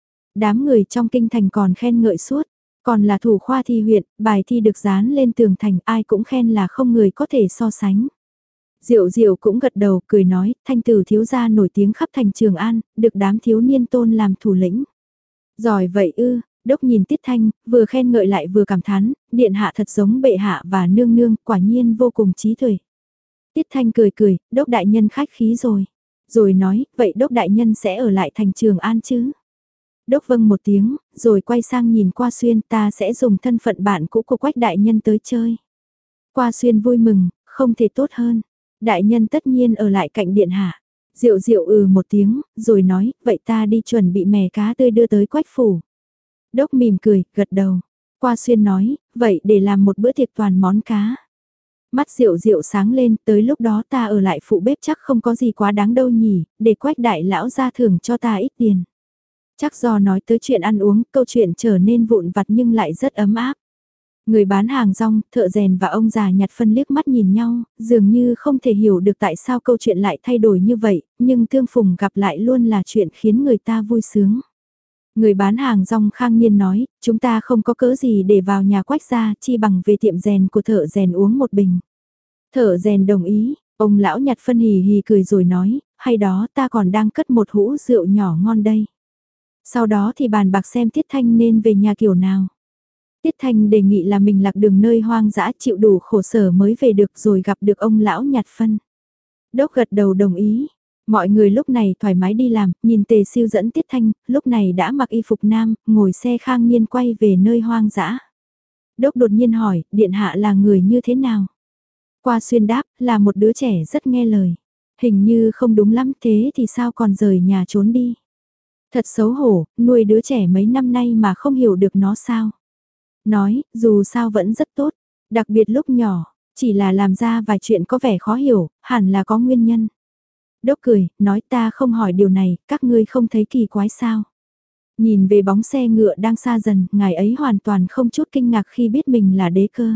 S1: Đám người trong kinh thành còn khen ngợi suốt, còn là thủ khoa thi huyện, bài thi được dán lên tường thành ai cũng khen là không người có thể so sánh. Diệu Diệu cũng gật đầu cười nói, thanh tử thiếu gia nổi tiếng khắp thành Trường An, được đám thiếu niên tôn làm thủ lĩnh. Giỏi vậy ư, Đốc nhìn Tiết Thanh, vừa khen ngợi lại vừa cảm thán, điện hạ thật giống bệ hạ và nương nương, quả nhiên vô cùng trí tuệ. Tiết Thanh cười cười, Đốc đại nhân khách khí rồi. Rồi nói, vậy Đốc đại nhân sẽ ở lại thành Trường An chứ? Đốc vâng một tiếng, rồi quay sang nhìn Qua Xuyên, ta sẽ dùng thân phận bạn cũ của Quách đại nhân tới chơi. Qua Xuyên vui mừng, không thể tốt hơn. Đại nhân tất nhiên ở lại cạnh điện hạ. Diệu Diệu ừ một tiếng, rồi nói, vậy ta đi chuẩn bị mè cá tươi đưa tới Quách phủ. Đốc mỉm cười, gật đầu. Qua Xuyên nói, vậy để làm một bữa tiệc toàn món cá. Mắt Diệu Diệu sáng lên, tới lúc đó ta ở lại phụ bếp chắc không có gì quá đáng đâu nhỉ, để Quách đại lão ra thưởng cho ta ít tiền. Chắc do nói tới chuyện ăn uống, câu chuyện trở nên vụn vặt nhưng lại rất ấm áp. Người bán hàng rong, thợ rèn và ông già nhặt phân liếc mắt nhìn nhau, dường như không thể hiểu được tại sao câu chuyện lại thay đổi như vậy, nhưng tương phùng gặp lại luôn là chuyện khiến người ta vui sướng. Người bán hàng rong khang niên nói, chúng ta không có cớ gì để vào nhà Quách gia, chi bằng về tiệm rèn của thợ rèn uống một bình. Thợ rèn đồng ý, ông lão nhặt phân hì hì cười rồi nói, hay đó ta còn đang cất một hũ rượu nhỏ ngon đây. Sau đó thì bàn bạc xem Tiết Thanh nên về nhà kiểu nào. Tiết Thanh đề nghị là mình lạc đường nơi hoang dã chịu đủ khổ sở mới về được rồi gặp được ông lão nhặt phân. Đốc gật đầu đồng ý. Mọi người lúc này thoải mái đi làm, nhìn Tề Siêu dẫn Tiết Thanh, lúc này đã mặc y phục nam, ngồi xe khang nhiên quay về nơi hoang dã. Đốc đột nhiên hỏi, điện hạ là người như thế nào? Qua Xuyên đáp, là một đứa trẻ rất nghe lời. Hình như không đúng lắm thế thì sao còn rời nhà trốn đi? Thật xấu hổ, nuôi đứa trẻ mấy năm nay mà không hiểu được nó sao? Nói, dù sao vẫn rất tốt, đặc biệt lúc nhỏ, chỉ là làm ra vài chuyện có vẻ khó hiểu, hẳn là có nguyên nhân. Đốc cười, nói ta không hỏi điều này, các ngươi không thấy kỳ quái sao? Nhìn về bóng xe ngựa đang xa dần, ngài ấy hoàn toàn không chút kinh ngạc khi biết mình là đế cơ.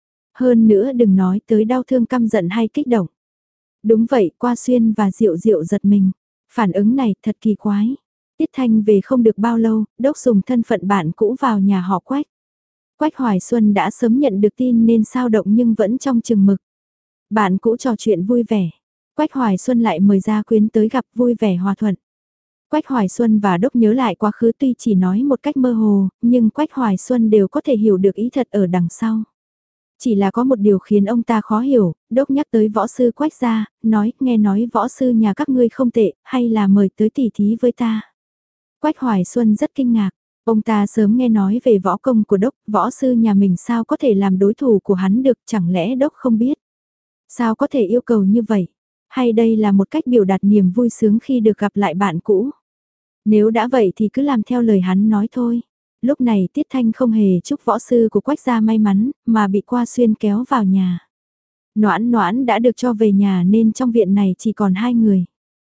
S1: Hơn nữa đừng nói tới đau thương căm giận hay kích động. Đúng vậy, Qua Xuyên và Diệu Diệu giật mình. Phản ứng này thật kỳ quái. Tiết Thanh về không được bao lâu, Đốc dùng thân phận bạn cũ vào nhà họ Quách. Quách Hoài Xuân đã sớm nhận được tin nên sao động nhưng vẫn trong chừng mực. Bạn cũ trò chuyện vui vẻ. Quách Hoài Xuân lại mời Gia Quyến tới gặp vui vẻ hòa thuận. Quách Hoài Xuân và Đốc nhớ lại quá khứ tuy chỉ nói một cách mơ hồ, nhưng Quách Hoài Xuân đều có thể hiểu được ý thật ở đằng sau. Chỉ là có một điều khiến ông ta khó hiểu, Đốc nhắc tới võ sư Quách gia, nói, nghe nói võ sư nhà các ngươi không tệ, hay là mời tới tỉ thí với ta. Quách Hoài Xuân rất kinh ngạc, ông ta sớm nghe nói về võ công của Đốc, võ sư nhà mình sao có thể làm đối thủ của hắn được, chẳng lẽ Đốc không biết. Sao có thể yêu cầu như vậy, hay đây là một cách biểu đạt niềm vui sướng khi được gặp lại bạn cũ. Nếu đã vậy thì cứ làm theo lời hắn nói thôi. Lúc này Tiết Thanh không hề chúc võ sư của Quách gia may mắn, mà bị Qua Xuyên kéo vào nhà. Noãn Noãn đã được cho về nhà nên trong viện này chỉ còn hai người.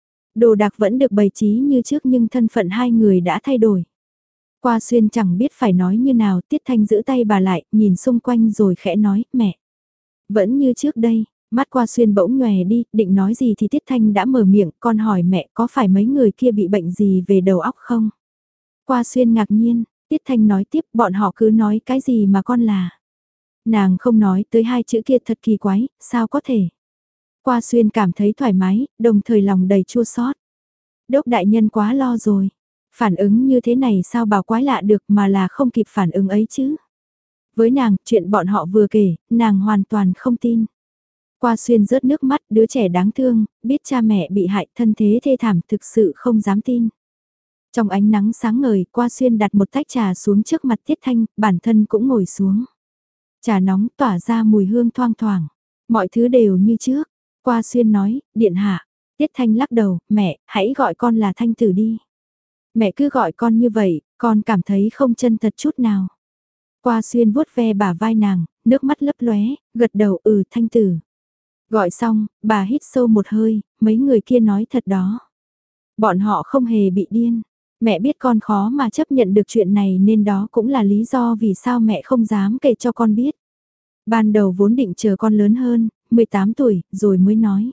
S1: Đồ đạc vẫn được bày trí như trước nhưng thân phận hai người đã thay đổi. Qua Xuyên chẳng biết phải nói như nào, Tiết Thanh giữ tay bà lại, nhìn xung quanh rồi khẽ nói, mẹ. Vẫn như trước đây, mắt Qua Xuyên bỗng nhòe đi, định nói gì thì Tiết Thanh đã mở miệng, con hỏi mẹ có phải mấy người kia bị bệnh gì về đầu óc không? Qua Xuyên ngạc nhiên. Tiết Thanh nói tiếp, bọn họ cứ nói cái gì mà con là. Nàng không nói tới hai chữ kia thật kỳ quái, sao có thể. Qua Xuyên cảm thấy thoải mái, đồng thời lòng đầy chua xót. Đốc đại nhân quá lo rồi. Phản ứng như thế này sao bảo quái lạ được mà là không kịp phản ứng ấy chứ. Với nàng, chuyện bọn họ vừa kể, nàng hoàn toàn không tin. Qua Xuyên rớt nước mắt, đứa trẻ đáng thương, biết cha mẹ bị hại thân thế thê thảm thực sự không dám tin. Trong ánh nắng sáng ngời, Qua Xuyên đặt một tách trà xuống trước mặt Tiết Thanh, bản thân cũng ngồi xuống. Trà nóng tỏa ra mùi hương thoang thoảng. Mọi thứ đều như trước. Qua Xuyên nói, điện hạ. Tiết Thanh lắc đầu, mẹ, hãy gọi con là Thanh tử đi. Mẹ cứ gọi con như vậy, con cảm thấy không chân thật chút nào. Qua Xuyên vuốt ve bả vai nàng, nước mắt lấp lóe, gật đầu ừ Thanh tử. Gọi xong, bà hít sâu một hơi, mấy người kia nói thật đó. Bọn họ không hề bị điên. Mẹ biết con khó mà chấp nhận được chuyện này nên đó cũng là lý do vì sao mẹ không dám kể cho con biết. Ban đầu vốn định chờ con lớn hơn, mười tám tuổi, rồi mới nói.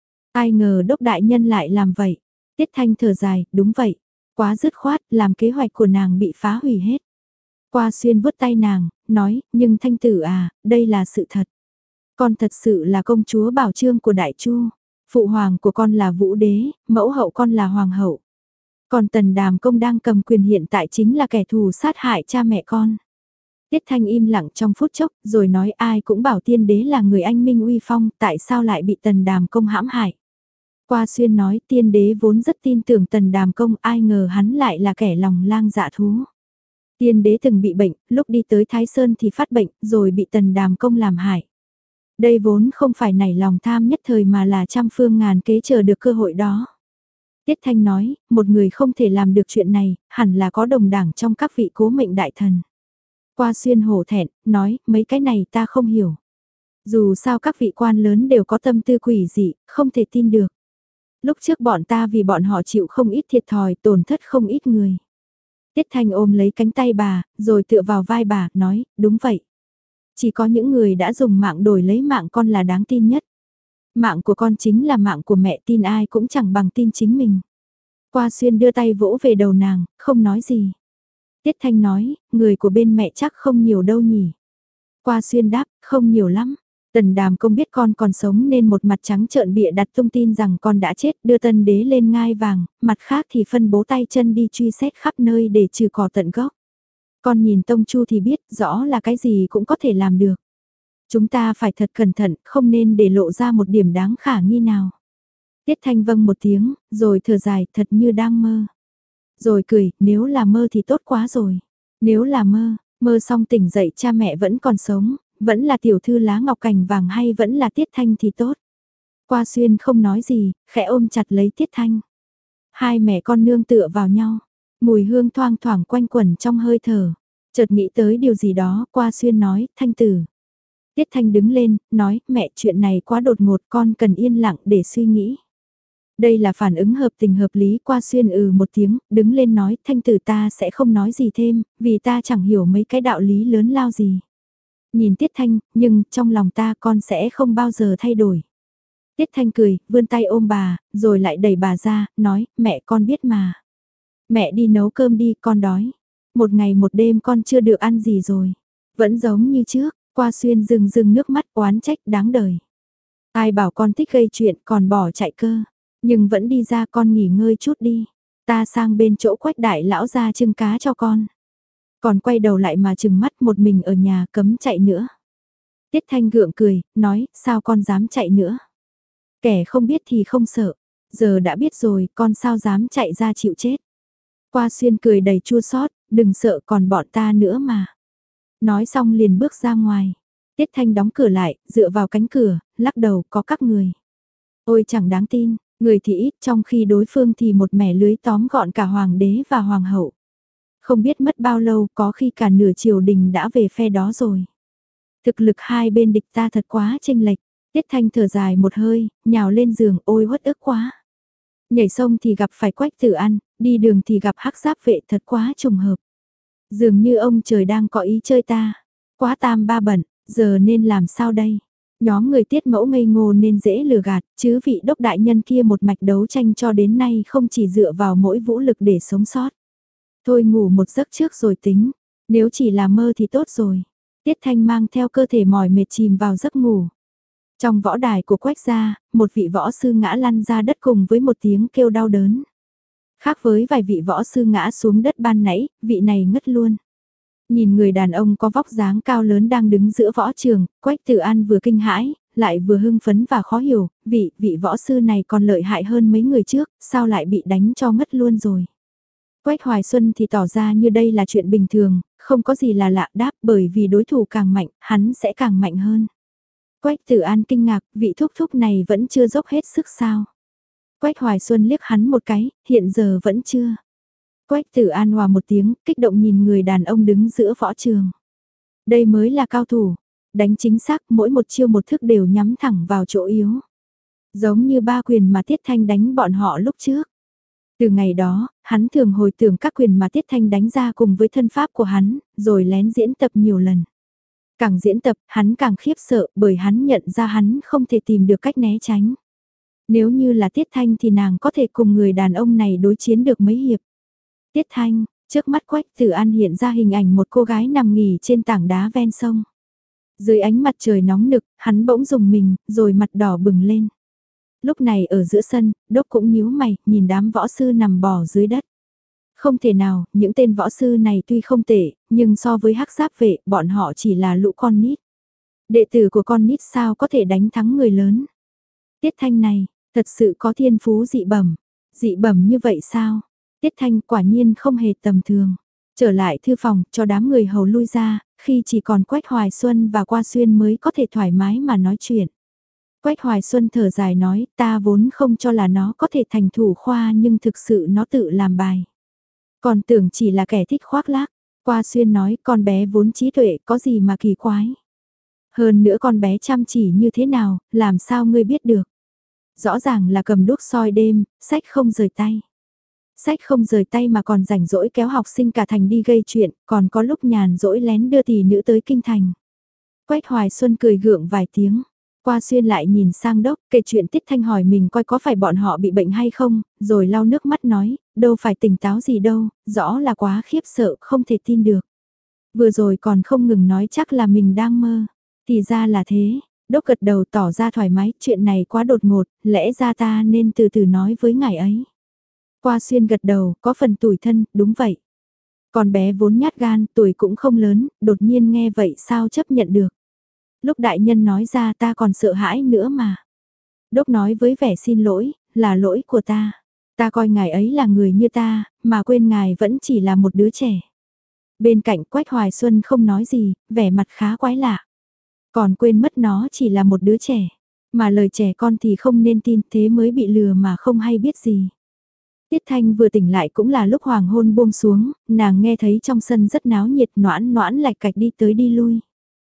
S1: Ai ngờ Đốc đại nhân lại làm vậy. Tiết Thanh thở dài, đúng vậy. Quá dứt khoát, làm kế hoạch của nàng bị phá hủy hết. Qua Xuyên vuốt tay nàng, nói, nhưng Thanh tử à, đây là sự thật. Con thật sự là công chúa bảo chương của Đại Chu. Phụ hoàng của con là Vũ đế, mẫu hậu con là hoàng hậu. Còn Tần Đàm Công đang cầm quyền hiện tại chính là kẻ thù sát hại cha mẹ con. Tiết Thanh im lặng trong phút chốc, rồi nói ai cũng bảo tiên đế là người anh minh uy phong, tại sao lại bị Tần Đàm Công hãm hại. Qua Xuyên nói tiên đế vốn rất tin tưởng Tần Đàm Công, ai ngờ hắn lại là kẻ lòng lang dạ thú. Tiên đế từng bị bệnh, lúc đi tới Thái Sơn thì phát bệnh, rồi bị Tần Đàm Công làm hại. Đây vốn không phải nảy lòng tham nhất thời mà là trăm phương ngàn kế chờ được cơ hội đó. Tiết Thanh nói, một người không thể làm được chuyện này, hẳn là có đồng đảng trong các vị cố mệnh đại thần. Qua Xuyên hổ thẹn, nói, mấy cái này ta không hiểu. Dù sao các vị quan lớn đều có tâm tư quỷ dị, không thể tin được. Lúc trước bọn ta vì bọn họ chịu không ít thiệt thòi, tổn thất không ít người. Tiết Thanh ôm lấy cánh tay bà, rồi tựa vào vai bà, nói, đúng vậy. Chỉ có những người đã dùng mạng đổi lấy mạng con là đáng tin nhất. Mạng của con chính là mạng của mẹ, tin ai cũng chẳng bằng tin chính mình. Qua Xuyên đưa tay vỗ về đầu nàng, không nói gì. Tiết Thanh nói, người của bên mẹ chắc không nhiều đâu nhỉ. Qua Xuyên đáp, không nhiều lắm. Tần Đàm Công biết con còn sống nên một mặt trắng trợn bịa đặt thông tin rằng con đã chết, đưa Tân đế lên ngai vàng, mặt khác thì phân bố tay chân đi truy xét khắp nơi để trừ cỏ tận gốc. Con nhìn Tông Chu thì biết rõ là cái gì cũng có thể làm được. Chúng ta phải thật cẩn thận, không nên để lộ ra một điểm đáng khả nghi nào. Tiết Thanh vâng một tiếng, rồi thở dài thật như đang mơ. Rồi cười, nếu là mơ thì tốt quá rồi. Nếu là mơ, mơ xong tỉnh dậy cha mẹ vẫn còn sống, vẫn là tiểu thư lá ngọc cành vàng hay vẫn là Tiết Thanh thì tốt. Qua Xuyên không nói gì, khẽ ôm chặt lấy Tiết Thanh. Hai mẹ con nương tựa vào nhau, mùi hương thoang thoảng quanh quẩn trong hơi thở. Chợt nghĩ tới điều gì đó, Qua Xuyên nói, Thanh tử. Tiết Thanh đứng lên, nói, mẹ chuyện này quá đột ngột con cần yên lặng để suy nghĩ. Đây là phản ứng hợp tình hợp lý. Qua Xuyên ừ một tiếng, đứng lên nói, Thanh tử ta sẽ không nói gì thêm, vì ta chẳng hiểu mấy cái đạo lý lớn lao gì. Nhìn Tiết Thanh, nhưng trong lòng ta con sẽ không bao giờ thay đổi. Tiết Thanh cười, vươn tay ôm bà, rồi lại đẩy bà ra, nói, mẹ con biết mà. Mẹ đi nấu cơm đi, con đói. Một ngày một đêm con chưa được ăn gì rồi. Vẫn giống như trước, Qua Xuyên rưng rưng nước mắt oán trách đáng đời. Ai bảo con thích gây chuyện còn bỏ chạy cơ. Nhưng vẫn đi ra, con nghỉ ngơi chút đi. Ta sang bên chỗ Quách đại lão ra trưng cá cho con. Còn quay đầu lại mà trừng mắt một mình ở nhà cấm chạy nữa. Tiết Thanh gượng cười, nói, sao con dám chạy nữa. Kẻ không biết thì không sợ. Giờ đã biết rồi, con sao dám chạy ra chịu chết. Qua Xuyên cười đầy chua xót, đừng sợ còn bọn ta nữa mà. Nói xong liền bước ra ngoài. Tiết Thanh đóng cửa lại, dựa vào cánh cửa, lắc đầu có các người. Ôi chẳng đáng tin, người thì ít trong khi đối phương thì một mẻ lưới tóm gọn cả hoàng đế và hoàng hậu. Không biết mất bao lâu có khi cả nửa triều đình đã về phe đó rồi. Thực lực hai bên địch ta thật quá chênh lệch. Tiết Thanh thở dài một hơi, nhào lên giường ôi uất ức quá. Nhảy sông thì gặp phải Quách Tử An, đi đường thì gặp hắc giáp vệ thật quá trùng hợp. Dường như ông trời đang có ý chơi ta. Quá tam ba bận, giờ nên làm sao đây? Nhóm người Tiết Mẫu ngây ngô nên dễ lừa gạt, chứ vị đốc đại nhân kia một mạch đấu tranh cho đến nay không chỉ dựa vào mỗi vũ lực để sống sót. Thôi ngủ một giấc trước rồi tính, nếu chỉ là mơ thì tốt rồi. Tiết Thanh mang theo cơ thể mỏi mệt chìm vào giấc ngủ. Trong võ đài của Quách gia, một vị võ sư ngã lăn ra đất cùng với một tiếng kêu đau đớn. Khác với vài vị võ sư ngã xuống đất ban nãy, vị này ngất luôn. Nhìn người đàn ông có vóc dáng cao lớn đang đứng giữa võ trường, Quách Tử An vừa kinh hãi, lại vừa hưng phấn và khó hiểu, vị, vị võ sư này còn lợi hại hơn mấy người trước, sao lại bị đánh cho ngất luôn rồi. Quách Hoài Xuân thì tỏ ra như đây là chuyện bình thường, không có gì là lạ đáp bởi vì đối thủ càng mạnh, hắn sẽ càng mạnh hơn. Quách Tử An kinh ngạc, vị thúc thúc này vẫn chưa dốc hết sức sao. Quách Hoài Xuân liếc hắn một cái, hiện giờ vẫn chưa. Quách Tử An hòa một tiếng, kích động nhìn người đàn ông đứng giữa võ trường. Đây mới là cao thủ, đánh chính xác mỗi một chiêu một thức đều nhắm thẳng vào chỗ yếu. Giống như ba quyền mà Tiết Thanh đánh bọn họ lúc trước. Từ ngày đó, hắn thường hồi tưởng các quyền mà Tiết Thanh đánh ra cùng với thân pháp của hắn, rồi lén diễn tập nhiều lần. Càng diễn tập, hắn càng khiếp sợ bởi hắn nhận ra hắn không thể tìm được cách né tránh. Nếu như là Tiết Thanh thì nàng có thể cùng người đàn ông này đối chiến được mấy hiệp. Tiết Thanh, trước mắt Quách Tử An hiện ra hình ảnh một cô gái nằm nghỉ trên tảng đá ven sông. Dưới ánh mặt trời nóng nực, hắn bỗng rùng mình, rồi mặt đỏ bừng lên. Lúc này ở giữa sân, Đốc cũng nhíu mày, nhìn đám võ sư nằm bò dưới đất. Không thể nào, những tên võ sư này tuy không tệ, nhưng so với hắc giáp vệ, bọn họ chỉ là lũ con nít. Đệ tử của con nít sao có thể đánh thắng người lớn. Tiết Thanh này, thật sự có thiên phú dị bẩm. Dị bẩm như vậy sao? Tiết Thanh quả nhiên không hề tầm thường. Trở lại thư phòng, cho đám người hầu lui ra, khi chỉ còn Quách Hoài Xuân và Qua Xuyên mới có thể thoải mái mà nói chuyện. Quách Hoài Xuân thở dài nói, ta vốn không cho là nó có thể thành thủ khoa nhưng thực sự nó tự làm bài. Còn tưởng chỉ là kẻ thích khoác lác. Qua Xuyên nói, con bé vốn trí tuệ, có gì mà kỳ quái. Hơn nữa con bé chăm chỉ như thế nào, làm sao ngươi biết được. Rõ ràng là cầm đuốc soi đêm, sách không rời tay. Sách không rời tay mà còn rảnh rỗi kéo học sinh cả thành đi gây chuyện, còn có lúc nhàn rỗi lén đưa tỷ nữ tới kinh thành. Quách Hoài Xuân cười gượng vài tiếng. Qua Xuyên lại nhìn sang Đốc, kể chuyện Tiết Thanh hỏi mình coi có phải bọn họ bị bệnh hay không, rồi lau nước mắt nói, đâu phải tỉnh táo gì đâu, rõ là quá khiếp sợ, không thể tin được. Vừa rồi còn không ngừng nói chắc là mình đang mơ, thì ra là thế. Đốc gật đầu tỏ ra thoải mái, chuyện này quá đột ngột, lẽ ra ta nên từ từ nói với ngài ấy. Qua Xuyên gật đầu, có phần tủi thân, đúng vậy. Con bé vốn nhát gan, tuổi cũng không lớn, đột nhiên nghe vậy sao chấp nhận được. Lúc đại nhân nói ra ta còn sợ hãi nữa mà. Đốc nói với vẻ xin lỗi, là lỗi của ta. Ta coi ngài ấy là người như ta, mà quên ngài vẫn chỉ là một đứa trẻ. Bên cạnh Quách Hoài Xuân không nói gì, vẻ mặt khá quái lạ. Còn quên mất nó chỉ là một đứa trẻ. Mà lời trẻ con thì không nên tin, thế mới bị lừa mà không hay biết gì. Tiết Thanh vừa tỉnh lại cũng là lúc hoàng hôn buông xuống, nàng nghe thấy trong sân rất náo nhiệt, noãn noãn lạch cạch đi tới đi lui.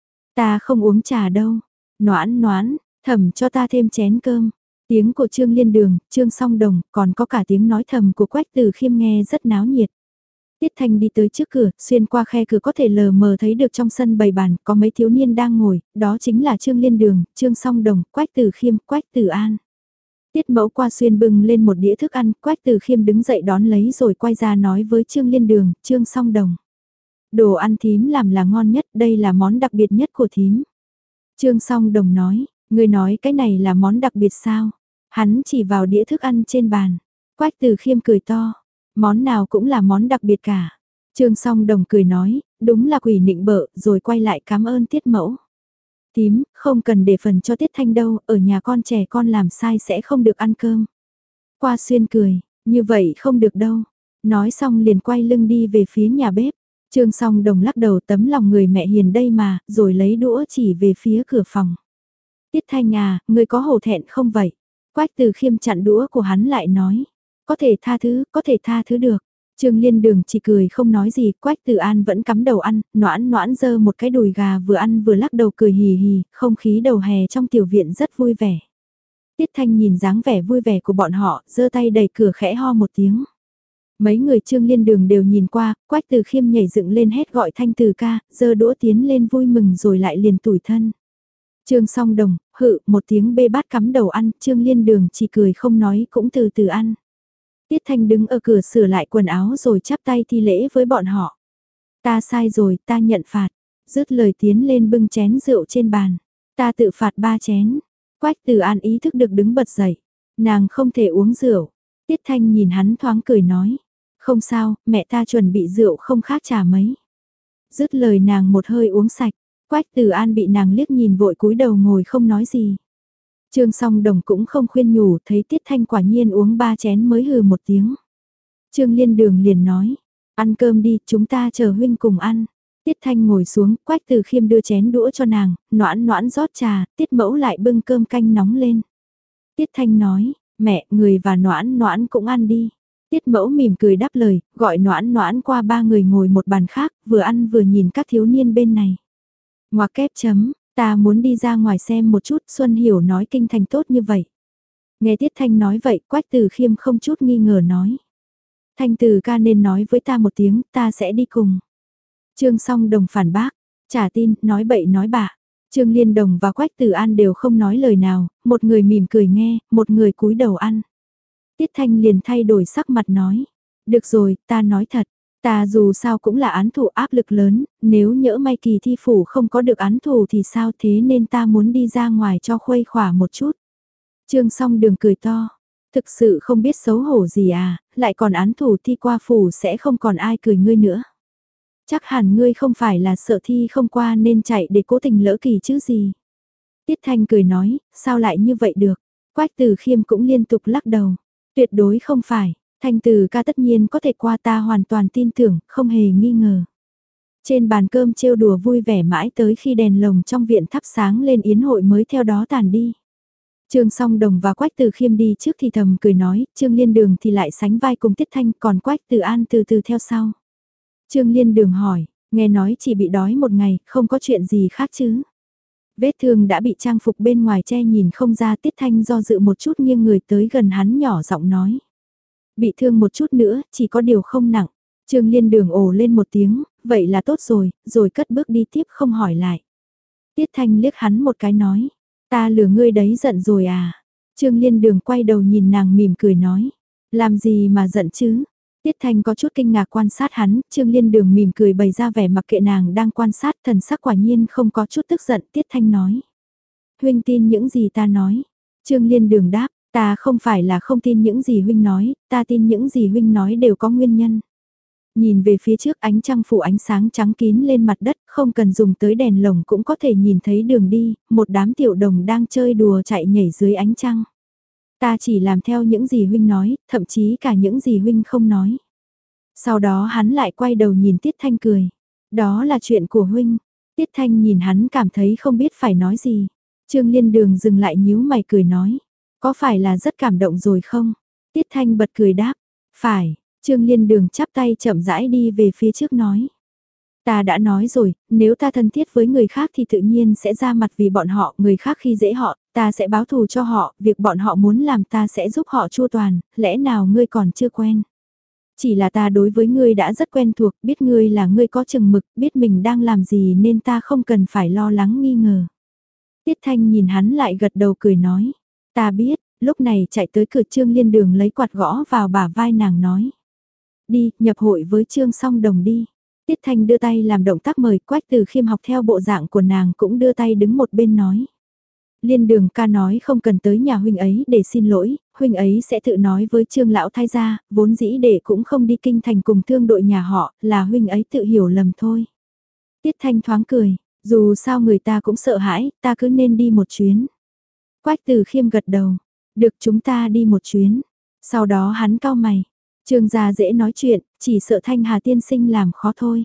S1: Ta không uống trà đâu. Noãn noãn, thầm cho ta thêm chén cơm. Tiếng của Trương Liên Đường, Trương Song Đồng, còn có cả tiếng nói thầm của Quách Tử Khiêm nghe rất náo nhiệt. Tiết Thanh đi tới trước cửa, xuyên qua khe cửa có thể lờ mờ thấy được trong sân bày bàn, có mấy thiếu niên đang ngồi, đó chính là Trương Liên Đường, Trương Song Đồng, Quách Tử Khiêm, Quách Tử An. Tiết Mẫu qua xuyên bưng lên một đĩa thức ăn, Quách Từ Khiêm đứng dậy đón lấy rồi quay ra nói với Trương Liên Đường, Trương Song Đồng. Đồ ăn thím làm là ngon nhất, đây là món đặc biệt nhất của thím. Trương Song Đồng nói, người nói cái này là món đặc biệt sao? Hắn chỉ vào đĩa thức ăn trên bàn. Quách Từ Khiêm cười to, món nào cũng là món đặc biệt cả. Trương Song Đồng cười nói, đúng là quỷ nịnh bợ, rồi quay lại cảm ơn Tiết Mẫu. Tím, không cần để phần cho Tiết Thanh đâu, ở nhà con trẻ con làm sai sẽ không được ăn cơm. Qua xuyên cười, như vậy không được đâu. Nói xong liền quay lưng đi về phía nhà bếp. Trương Song Đồng lắc đầu, tấm lòng người mẹ hiền đây mà, rồi lấy đũa chỉ về phía cửa phòng. Tiết Thanh à, người có hổ thẹn không vậy? Quách Từ Khiêm chặn đũa của hắn lại nói. Có thể tha thứ, có thể tha thứ được. Trương Liên Đường chỉ cười không nói gì, Quách Từ An vẫn cắm đầu ăn, noãn noãn giơ một cái đùi gà vừa ăn vừa lắc đầu cười hì hì, không khí đầu hè trong tiểu viện rất vui vẻ. Tiết Thanh nhìn dáng vẻ vui vẻ của bọn họ, giơ tay đẩy cửa khẽ ho một tiếng. Mấy người Trương Liên Đường đều nhìn qua, Quách Từ Khiêm nhảy dựng lên hét gọi Thanh Từ ca, giơ đũa tiến lên vui mừng rồi lại liền tủi thân. Trương Song Đồng, hự, một tiếng bê bát cắm đầu ăn, Trương Liên Đường chỉ cười không nói cũng từ từ ăn. Tiết Thanh đứng ở cửa sửa lại quần áo rồi chắp tay thi lễ với bọn họ. Ta sai rồi, ta nhận phạt. Dứt lời tiến lên bưng chén rượu trên bàn. Ta tự phạt ba chén. Quách Từ An ý thức được đứng bật dậy. Nàng không thể uống rượu. Tiết Thanh nhìn hắn thoáng cười nói. Không sao, mẹ ta chuẩn bị rượu không khác trà mấy. Dứt lời nàng một hơi uống sạch. Quách Từ An bị nàng liếc nhìn vội cúi đầu ngồi không nói gì. Trương Song Đồng cũng không khuyên nhủ, thấy Tiết Thanh quả nhiên uống ba chén mới hừ một tiếng. Trương Liên Đường liền nói, ăn cơm đi, chúng ta chờ huynh cùng ăn. Tiết Thanh ngồi xuống, Quách Từ Khiêm đưa chén đũa cho nàng, noãn noãn rót trà, Tiết Mẫu lại bưng cơm canh nóng lên. Tiết Thanh nói, mẹ, người và noãn noãn cũng ăn đi. Tiết Mẫu mỉm cười đáp lời, gọi noãn noãn qua ba người ngồi một bàn khác, vừa ăn vừa nhìn các thiếu niên bên này. Ngoặc kép chấm. Ta muốn đi ra ngoài xem một chút, Xuân Hiểu nói kinh thành tốt như vậy. Nghe Tiết Thanh nói vậy, Quách Từ Khiêm không chút nghi ngờ nói. Thanh Từ ca nên nói với ta một tiếng, ta sẽ đi cùng. Trương Song Đồng phản bác, trả tin, nói bậy nói bạ. Trương Liên Đồng và Quách Từ An đều không nói lời nào, một người mỉm cười nghe, một người cúi đầu ăn. Tiết Thanh liền thay đổi sắc mặt nói. Được rồi, ta nói thật. Ta dù sao cũng là án thủ áp lực lớn, nếu nhỡ may kỳ thi phủ không có được án thủ thì sao thế nên ta muốn đi ra ngoài cho khuây khỏa một chút. Trương Song Đường cười to, thực sự không biết xấu hổ gì à, lại còn án thủ thi qua phủ sẽ không còn ai cười ngươi nữa. Chắc hẳn ngươi không phải là sợ thi không qua nên chạy để cố tình lỡ kỳ chứ gì. Tiết Thanh cười nói, sao lại như vậy được, Quách Từ Khiêm cũng liên tục lắc đầu, tuyệt đối không phải. Thanh Từ ca tất nhiên có thể qua, ta hoàn toàn tin tưởng, không hề nghi ngờ. Trên bàn cơm trêu đùa vui vẻ mãi tới khi đèn lồng trong viện thắp sáng lên yến hội mới theo đó tàn đi. Trương Song Đồng và Quách Từ Khiêm đi trước thì thầm cười nói, Trương Liên Đường thì lại sánh vai cùng Tiết Thanh, còn Quách Từ An từ từ theo sau. Trương Liên Đường hỏi, nghe nói chỉ bị đói một ngày, không có chuyện gì khác chứ. Vết thương đã bị trang phục bên ngoài che nhìn không ra, Tiết Thanh do dự một chút nghiêng người tới gần hắn nhỏ giọng nói. Bị thương một chút nữa, chỉ có điều không nặng. Trương Liên Đường ồ lên một tiếng, vậy là tốt rồi, rồi cất bước đi tiếp không hỏi lại. Tiết Thanh liếc hắn một cái nói, ta lừa ngươi đấy, giận rồi à. Trương Liên Đường quay đầu nhìn nàng mỉm cười nói, làm gì mà giận chứ. Tiết Thanh có chút kinh ngạc quan sát hắn, Trương Liên Đường mỉm cười bày ra vẻ mặc kệ nàng đang quan sát, thần sắc quả nhiên không có chút tức giận. Tiết Thanh nói, huynh tin những gì ta nói. Trương Liên Đường đáp, ta không phải là không tin những gì huynh nói, ta tin những gì huynh nói đều có nguyên nhân. Nhìn về phía trước, ánh trăng phủ ánh sáng trắng kín lên mặt đất, không cần dùng tới đèn lồng cũng có thể nhìn thấy đường đi, một đám tiểu đồng đang chơi đùa chạy nhảy dưới ánh trăng. Ta chỉ làm theo những gì huynh nói, thậm chí cả những gì huynh không nói. Sau đó hắn lại quay đầu nhìn Tiết Thanh cười. Đó là chuyện của huynh. Tiết Thanh nhìn hắn cảm thấy không biết phải nói gì. Trương Liên Đường dừng lại nhíu mày cười nói. Có phải là rất cảm động rồi không? Tiết Thanh bật cười đáp. Phải, Trương Liên Đường chắp tay chậm rãi đi về phía trước nói. Ta đã nói rồi, nếu ta thân thiết với người khác thì tự nhiên sẽ ra mặt vì bọn họ, người khác khi dễ họ, ta sẽ báo thù cho họ, việc bọn họ muốn làm ta sẽ giúp họ chu toàn, lẽ nào ngươi còn chưa quen? Chỉ là ta đối với ngươi đã rất quen thuộc, biết ngươi là ngươi có chừng mực, biết mình đang làm gì nên ta không cần phải lo lắng nghi ngờ. Tiết Thanh nhìn hắn lại gật đầu cười nói, ta biết, Lúc này chạy tới cửa Trương Liên Đường lấy quạt gõ vào bả vai nàng nói. Đi, nhập hội với Trương Song Đồng đi. Tiết Thanh đưa tay làm động tác mời, Quách Từ Khiêm học theo bộ dạng của nàng cũng đưa tay đứng một bên nói. Liên Đường ca nói không cần tới nhà huynh ấy để xin lỗi, huynh ấy sẽ tự nói với Trương lão thái gia, vốn dĩ để cũng không đi kinh thành cùng thương đội nhà họ, là huynh ấy tự hiểu lầm thôi. Tiết Thanh thoáng cười, dù sao người ta cũng sợ hãi, ta cứ nên đi một chuyến. Quách Từ Khiêm gật đầu, được chúng ta đi một chuyến. Sau đó hắn cau mày, Trương gia dễ nói chuyện, chỉ sợ Thanh Hà tiên sinh làm khó thôi.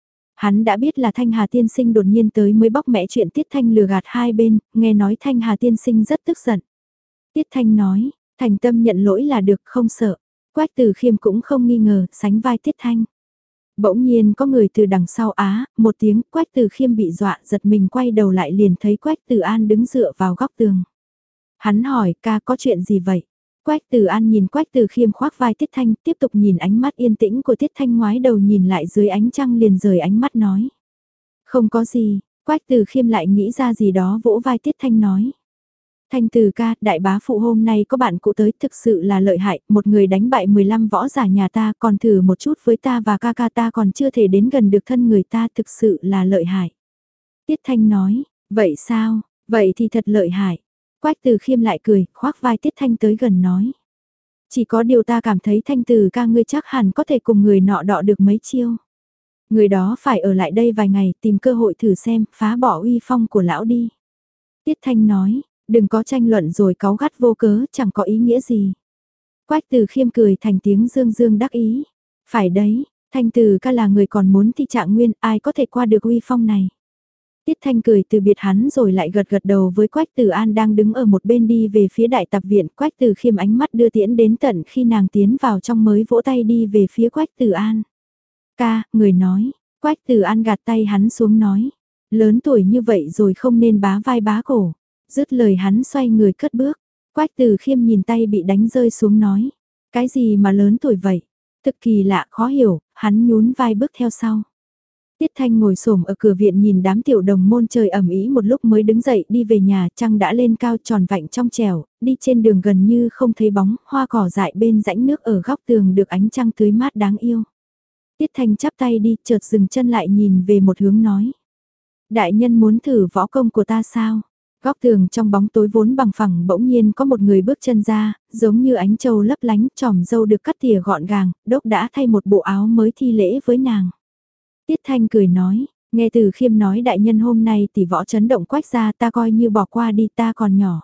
S1: Hắn đã biết là Thanh Hà tiên sinh đột nhiên tới mới bóc mẽ chuyện Tiết Thanh lừa gạt hai bên, nghe nói Thanh Hà tiên sinh rất tức giận. Tiết Thanh nói, thành tâm nhận lỗi là được, không sợ. Quách Từ Khiêm cũng không nghi ngờ, sánh vai Tiết Thanh. Bỗng nhiên có người từ đằng sau á, một tiếng, Quách Từ Khiêm bị dọa, giật mình quay đầu lại liền thấy Quách Từ An đứng dựa vào góc tường. Hắn hỏi, ca có chuyện gì vậy? Quách Từ An nhìn Quách Từ Khiêm khoác vai Tiết Thanh, tiếp tục nhìn ánh mắt yên tĩnh của Tiết Thanh, ngoái đầu nhìn lại dưới ánh trăng liền rời ánh mắt nói. Không có gì, Quách Từ Khiêm lại nghĩ ra gì đó vỗ vai Tiết Thanh nói. Thanh Từ ca, đại bá phụ hôm nay có bạn cụ tới thực sự là lợi hại, một người đánh bại mười lăm võ giả nhà ta, còn thử một chút với ta và ca ca ta còn chưa thể đến gần được thân người ta, thực sự là lợi hại. Tiết Thanh nói, vậy sao, vậy thì thật lợi hại. Quách Từ Khiêm lại cười, khoác vai Tiết Thanh tới gần nói. Chỉ có điều ta cảm thấy Thanh Từ ca ngươi chắc hẳn có thể cùng người nọ đọ được mấy chiêu. Người đó phải ở lại đây vài ngày tìm cơ hội thử xem, phá bỏ uy phong của lão đi. Tiết Thanh nói, đừng có tranh luận rồi cáu gắt vô cớ, chẳng có ý nghĩa gì. Quách Từ Khiêm cười thành tiếng dương dương đắc ý. Phải đấy, Thanh Từ ca là người còn muốn thi trạng nguyên, ai có thể qua được uy phong này. Tiết Thanh cười từ biệt hắn rồi lại gật gật đầu với Quách Từ An đang đứng ở một bên đi về phía đại tập viện. Quách Từ Khiêm ánh mắt đưa tiễn đến tận khi nàng tiến vào trong mới vỗ tay đi về phía Quách Từ An. Ca, người nói, Quách Từ An gạt tay hắn xuống nói. Lớn tuổi như vậy rồi không nên bá vai bá cổ. Dứt lời hắn xoay người cất bước. Quách Từ Khiêm nhìn tay bị đánh rơi xuống nói. Cái gì mà lớn tuổi vậy? Thực kỳ lạ khó hiểu, hắn nhún vai bước theo sau. Tiết Thanh ngồi xổm ở cửa viện nhìn đám tiểu đồng môn chơi ẩm ý một lúc mới đứng dậy đi về nhà, trăng đã lên cao tròn vạnh trong trẻo, đi trên đường gần như không thấy bóng, hoa cỏ dại bên rãnh nước ở góc tường được ánh trăng tưới mát đáng yêu. Tiết Thanh chắp tay đi, chợt dừng chân lại nhìn về một hướng nói. Đại nhân muốn thử võ công của ta sao? Góc tường trong bóng tối vốn bằng phẳng bỗng nhiên có một người bước chân ra, giống như ánh châu lấp lánh, tròm dâu được cắt tỉa gọn gàng, đốc đã thay một bộ áo mới thi lễ với nàng. Tiết Thanh cười nói, nghe Từ Khiêm nói đại nhân hôm nay tỷ võ chấn động Quách gia ta coi như bỏ qua đi ta còn nhỏ.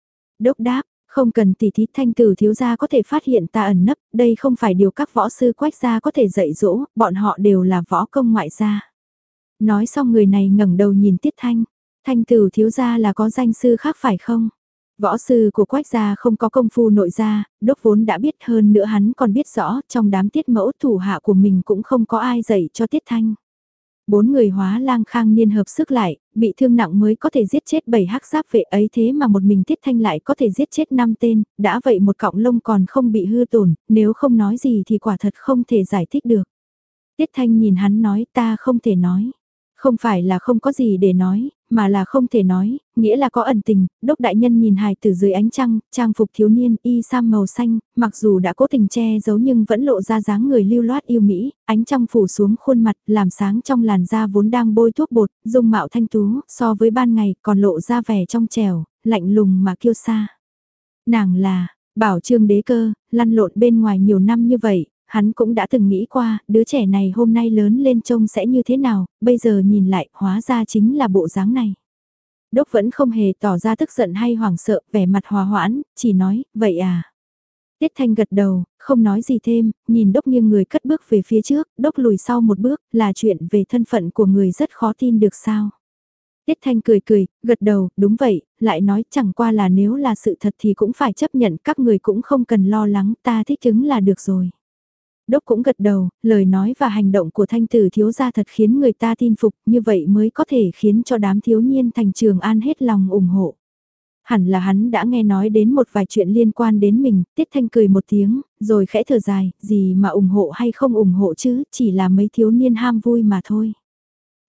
S1: Đốc đáp, không cần tỷ thí Thanh Tử thiếu gia có thể phát hiện ta ẩn nấp, đây không phải điều các võ sư Quách gia có thể dạy dỗ, bọn họ đều là võ công ngoại gia. Nói xong người này ngẩng đầu nhìn Tiết Thanh, Thanh Tử thiếu gia là có danh sư khác phải không? Võ sư của Quách gia không có công phu nội gia, đốc vốn đã biết hơn nữa hắn còn biết rõ trong đám tiết mẫu thủ hạ của mình cũng không có ai dạy cho Tiết Thanh. Bốn người hóa lang khang niên hợp sức lại, bị thương nặng mới có thể giết chết bảy hắc giáp vệ ấy thế mà một mình Tiết Thanh lại có thể giết chết năm tên, đã vậy một cọng lông còn không bị hư tổn, nếu không nói gì thì quả thật không thể giải thích được. Tiết Thanh nhìn hắn nói ta không thể nói. Không phải là không có gì để nói, mà là không thể nói, nghĩa là có ẩn tình. Đốc đại nhân nhìn hài từ dưới ánh trăng, trang phục thiếu niên y sam màu xanh, mặc dù đã cố tình che giấu nhưng vẫn lộ ra dáng người lưu loát yêu mỹ, ánh trăng phủ xuống khuôn mặt, làm sáng trong làn da vốn đang bôi thuốc bột, dung mạo thanh tú, so với ban ngày còn lộ ra vẻ trong trẻo, lạnh lùng mà kiêu sa. Nàng là, bảo Trương Đế Cơ, lăn lộn bên ngoài nhiều năm như vậy. Hắn cũng đã từng nghĩ qua, đứa trẻ này hôm nay lớn lên trông sẽ như thế nào, bây giờ nhìn lại, hóa ra chính là bộ dáng này. Đốc vẫn không hề tỏ ra tức giận hay hoảng sợ, vẻ mặt hòa hoãn, chỉ nói, vậy à. Tiết Thanh gật đầu, không nói gì thêm, nhìn Đốc nghiêng người cất bước về phía trước, Đốc lùi sau một bước, là chuyện về thân phận của người rất khó tin được sao. Tiết Thanh cười cười, gật đầu, đúng vậy, lại nói chẳng qua là nếu là sự thật thì cũng phải chấp nhận, các người cũng không cần lo lắng, ta thích ứng là được rồi. Đốc cũng gật đầu, lời nói và hành động của Thanh Tử thiếu gia thật khiến người ta tin phục, như vậy mới có thể khiến cho đám thiếu niên thành Trường An hết lòng ủng hộ. Hẳn là hắn đã nghe nói đến một vài chuyện liên quan đến mình, Tiết Thanh cười một tiếng, rồi khẽ thở dài, gì mà ủng hộ hay không ủng hộ chứ, chỉ là mấy thiếu niên ham vui mà thôi.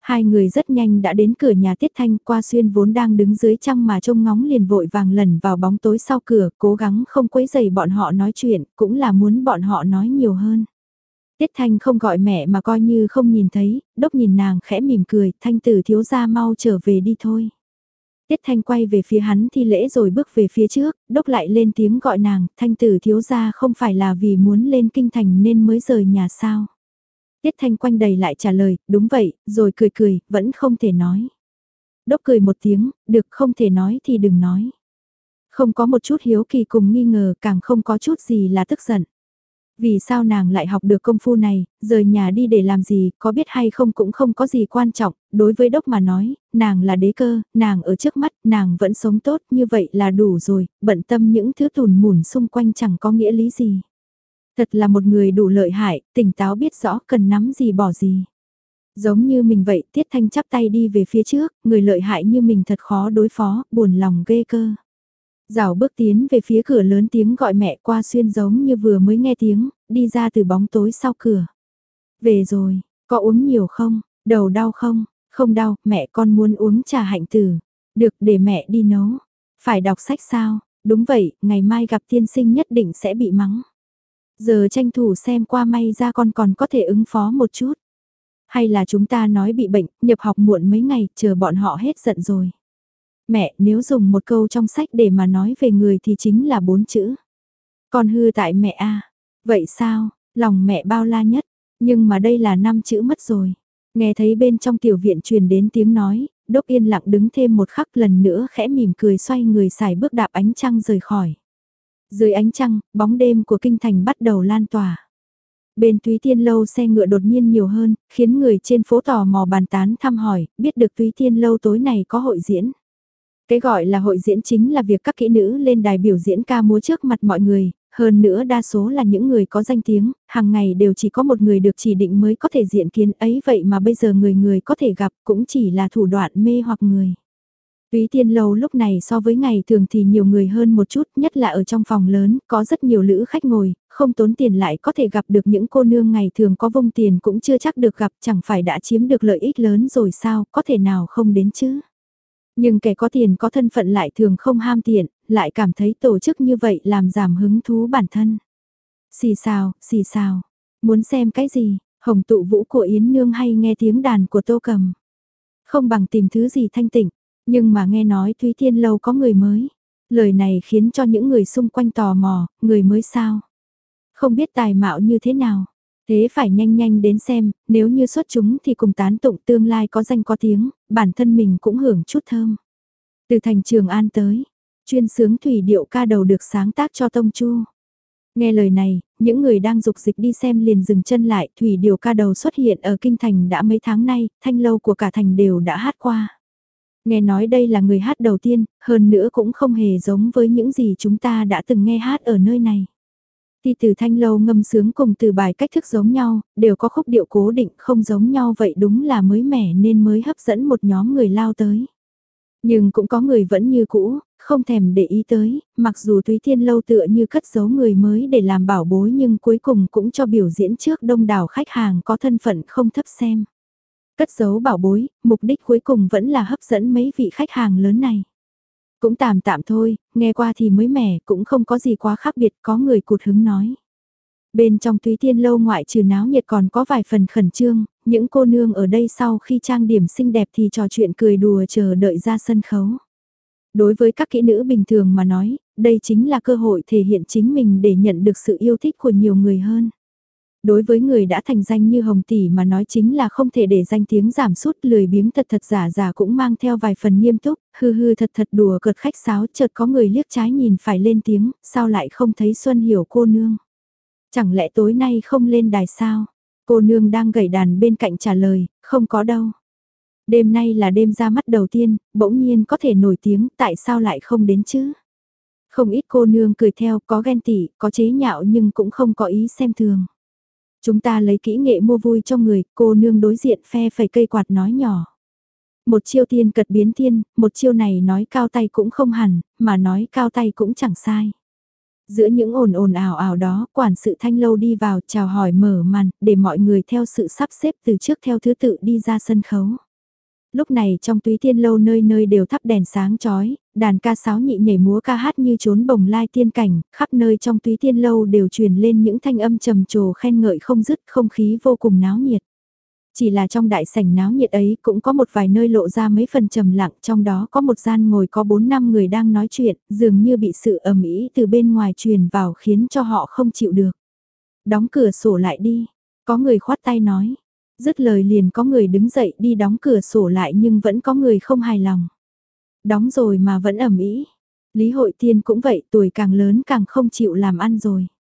S1: Hai người rất nhanh đã đến cửa nhà Tiết Thanh, Qua Xuyên vốn đang đứng dưới trăng mà trông ngóng liền vội vàng lẩn vào bóng tối sau cửa, cố gắng không quấy rầy bọn họ nói chuyện, cũng là muốn bọn họ nói nhiều hơn. Tiết Thanh không gọi mẹ mà coi như không nhìn thấy, Đốc nhìn nàng khẽ mỉm cười, Thanh tử thiếu gia mau trở về đi thôi. Tiết Thanh quay về phía hắn thi lễ rồi bước về phía trước, Đốc lại lên tiếng gọi nàng, Thanh tử thiếu gia không phải là vì muốn lên kinh thành nên mới rời nhà sao. Tiết Thanh quanh đầy lại trả lời, đúng vậy, rồi cười cười, vẫn không thể nói. Đốc cười một tiếng, được không thể nói thì đừng nói. Không có một chút hiếu kỳ cùng nghi ngờ, càng không có chút gì là tức giận. Vì sao nàng lại học được công phu này, rời nhà đi để làm gì, có biết hay không cũng không có gì quan trọng, đối với Đốc mà nói, nàng là đế cơ, nàng ở trước mắt, nàng vẫn sống tốt, như vậy là đủ rồi, bận tâm những thứ tùn mủn xung quanh chẳng có nghĩa lý gì. Thật là một người đủ lợi hại, tỉnh táo biết rõ cần nắm gì bỏ gì. Giống như mình vậy, Tiết Thanh chắp tay đi về phía trước, người lợi hại như mình thật khó đối phó, buồn lòng ghê cơ. Rảo bước tiến về phía cửa lớn tiếng gọi mẹ Qua Xuyên giống như vừa mới nghe tiếng, đi ra từ bóng tối sau cửa. Về rồi, có uống nhiều không, đầu đau không, không đau, mẹ con muốn uống trà hạnh tử. Được để mẹ đi nấu. Phải đọc sách sao, đúng vậy, ngày mai gặp tiên sinh nhất định sẽ bị mắng. Giờ tranh thủ xem qua may ra con còn có thể ứng phó một chút. Hay là chúng ta nói bị bệnh, nhập học muộn mấy ngày, chờ bọn họ hết giận rồi. Mẹ, nếu dùng một câu trong sách để mà nói về người thì chính là bốn chữ. Con hư tại mẹ a. Vậy sao, lòng mẹ bao la nhất, nhưng mà đây là năm chữ mất rồi. Nghe thấy bên trong tiểu viện truyền đến tiếng nói, Đốc yên lặng đứng thêm một khắc lần nữa khẽ mỉm cười xoay người xài bước đạp ánh trăng rời khỏi. Dưới ánh trăng, bóng đêm của kinh thành bắt đầu lan tỏa. Bên Túy Tiên Lâu xe ngựa đột nhiên nhiều hơn, khiến người trên phố tò mò bàn tán thăm hỏi, biết được Túy Tiên Lâu tối này có hội diễn. Cái gọi là hội diễn chính là việc các kỹ nữ lên đài biểu diễn ca múa trước mặt mọi người, hơn nữa đa số là những người có danh tiếng, hàng ngày đều chỉ có một người được chỉ định mới có thể diện kiến ấy, vậy mà bây giờ người người có thể gặp cũng chỉ là thủ đoạn mê hoặc người. Túy Tiên Lâu lúc này so với ngày thường thì nhiều người hơn một chút, nhất là ở trong phòng lớn, có rất nhiều lữ khách ngồi, không tốn tiền lại có thể gặp được những cô nương ngày thường có vung tiền cũng chưa chắc được gặp, chẳng phải đã chiếm được lợi ích lớn rồi sao, có thể nào không đến chứ. Nhưng kẻ có tiền có thân phận lại thường không ham tiện, lại cảm thấy tổ chức như vậy làm giảm hứng thú bản thân. Xì xào, xì xào, muốn xem cái gì, hồng tụ vũ của Yến Nương hay nghe tiếng đàn của Tô Cầm. Không bằng tìm thứ gì thanh tịnh. Nhưng mà nghe nói Thúy Tiên Lâu có người mới. Lời này khiến cho những người xung quanh tò mò, người mới sao? Không biết tài mạo như thế nào. Thế phải nhanh nhanh đến xem, nếu như xuất chúng thì cùng tán tụng tương lai có danh có tiếng, bản thân mình cũng hưởng chút thơm. Từ thành Trường An tới, chuyên sướng thủy điệu ca đầu được sáng tác cho Tông Chu. Nghe lời này, những người đang dục dịch đi xem liền dừng chân lại, thủy điệu ca đầu xuất hiện ở kinh thành đã mấy tháng nay, thanh lâu của cả thành đều đã hát qua. Nghe nói đây là người hát đầu tiên, hơn nữa cũng không hề giống với những gì chúng ta đã từng nghe hát ở nơi này. Thì từ thanh lâu ngâm sướng cùng từ bài cách thức giống nhau, đều có khúc điệu cố định không giống nhau, vậy đúng là mới mẻ nên mới hấp dẫn một nhóm người lao tới. Nhưng cũng có người vẫn như cũ, không thèm để ý tới, mặc dù Túy Tiên Lâu tựa như cất giấu người mới để làm bảo bối nhưng cuối cùng cũng cho biểu diễn trước đông đảo khách hàng có thân phận không thấp xem. Cất giấu bảo bối, mục đích cuối cùng vẫn là hấp dẫn mấy vị khách hàng lớn này. Cũng tạm tạm thôi, nghe qua thì mới mẻ, cũng không có gì quá khác biệt, có người cụt hứng nói. Bên trong Túy Tiên Lâu ngoại trừ náo nhiệt còn có vài phần khẩn trương, những cô nương ở đây sau khi trang điểm xinh đẹp thì trò chuyện cười đùa chờ đợi ra sân khấu. Đối với các kỹ nữ bình thường mà nói, đây chính là cơ hội thể hiện chính mình để nhận được sự yêu thích của nhiều người hơn. Đối với người đã thành danh như Hồng Tỷ mà nói chính là không thể để danh tiếng giảm sút, lười biếng thật thật giả giả cũng mang theo vài phần nghiêm túc, hư hư thật thật đùa cợt khách sáo, chợt có người liếc trái nhìn phải lên tiếng, sao lại không thấy Xuân Hiểu cô nương? Chẳng lẽ tối nay không lên đài sao? Cô nương đang gảy đàn bên cạnh trả lời, không có đâu. Đêm nay là đêm ra mắt đầu tiên, bỗng nhiên có thể nổi tiếng, tại sao lại không đến chứ? Không ít cô nương cười theo, có ghen tị, có chế nhạo nhưng cũng không có ý xem thường. Chúng ta lấy kỹ nghệ mua vui cho người, cô nương đối diện phe phẩy cây quạt nói nhỏ. Một chiêu tiên cật biến thiên, một chiêu này nói cao tay cũng không hẳn, mà nói cao tay cũng chẳng sai. Giữa những ồn ồn ào ào đó, quản sự Thanh Lâu đi vào chào hỏi mở màn, để mọi người theo sự sắp xếp từ trước theo thứ tự đi ra sân khấu. Lúc này trong Túy Tiên Lâu nơi nơi đều thắp đèn sáng chói, đàn ca sáo nhị nhảy múa ca hát như trốn bồng lai tiên cảnh, khắp nơi trong Túy Tiên Lâu đều truyền lên những thanh âm trầm trồ khen ngợi không dứt, không khí vô cùng náo nhiệt. Chỉ là trong đại sảnh náo nhiệt ấy cũng có một vài nơi lộ ra mấy phần trầm lặng, trong đó có một gian ngồi có bốn năm người đang nói chuyện, dường như bị sự ầm ĩ từ bên ngoài truyền vào khiến cho họ không chịu được. Đóng cửa sổ lại đi, có người khoát tay nói. Dứt lời liền có người đứng dậy đi đóng cửa sổ lại nhưng vẫn có người không hài lòng. Đóng rồi mà vẫn ầm ĩ. Lý Hội Tiên cũng vậy, tuổi càng lớn càng không chịu làm ăn rồi.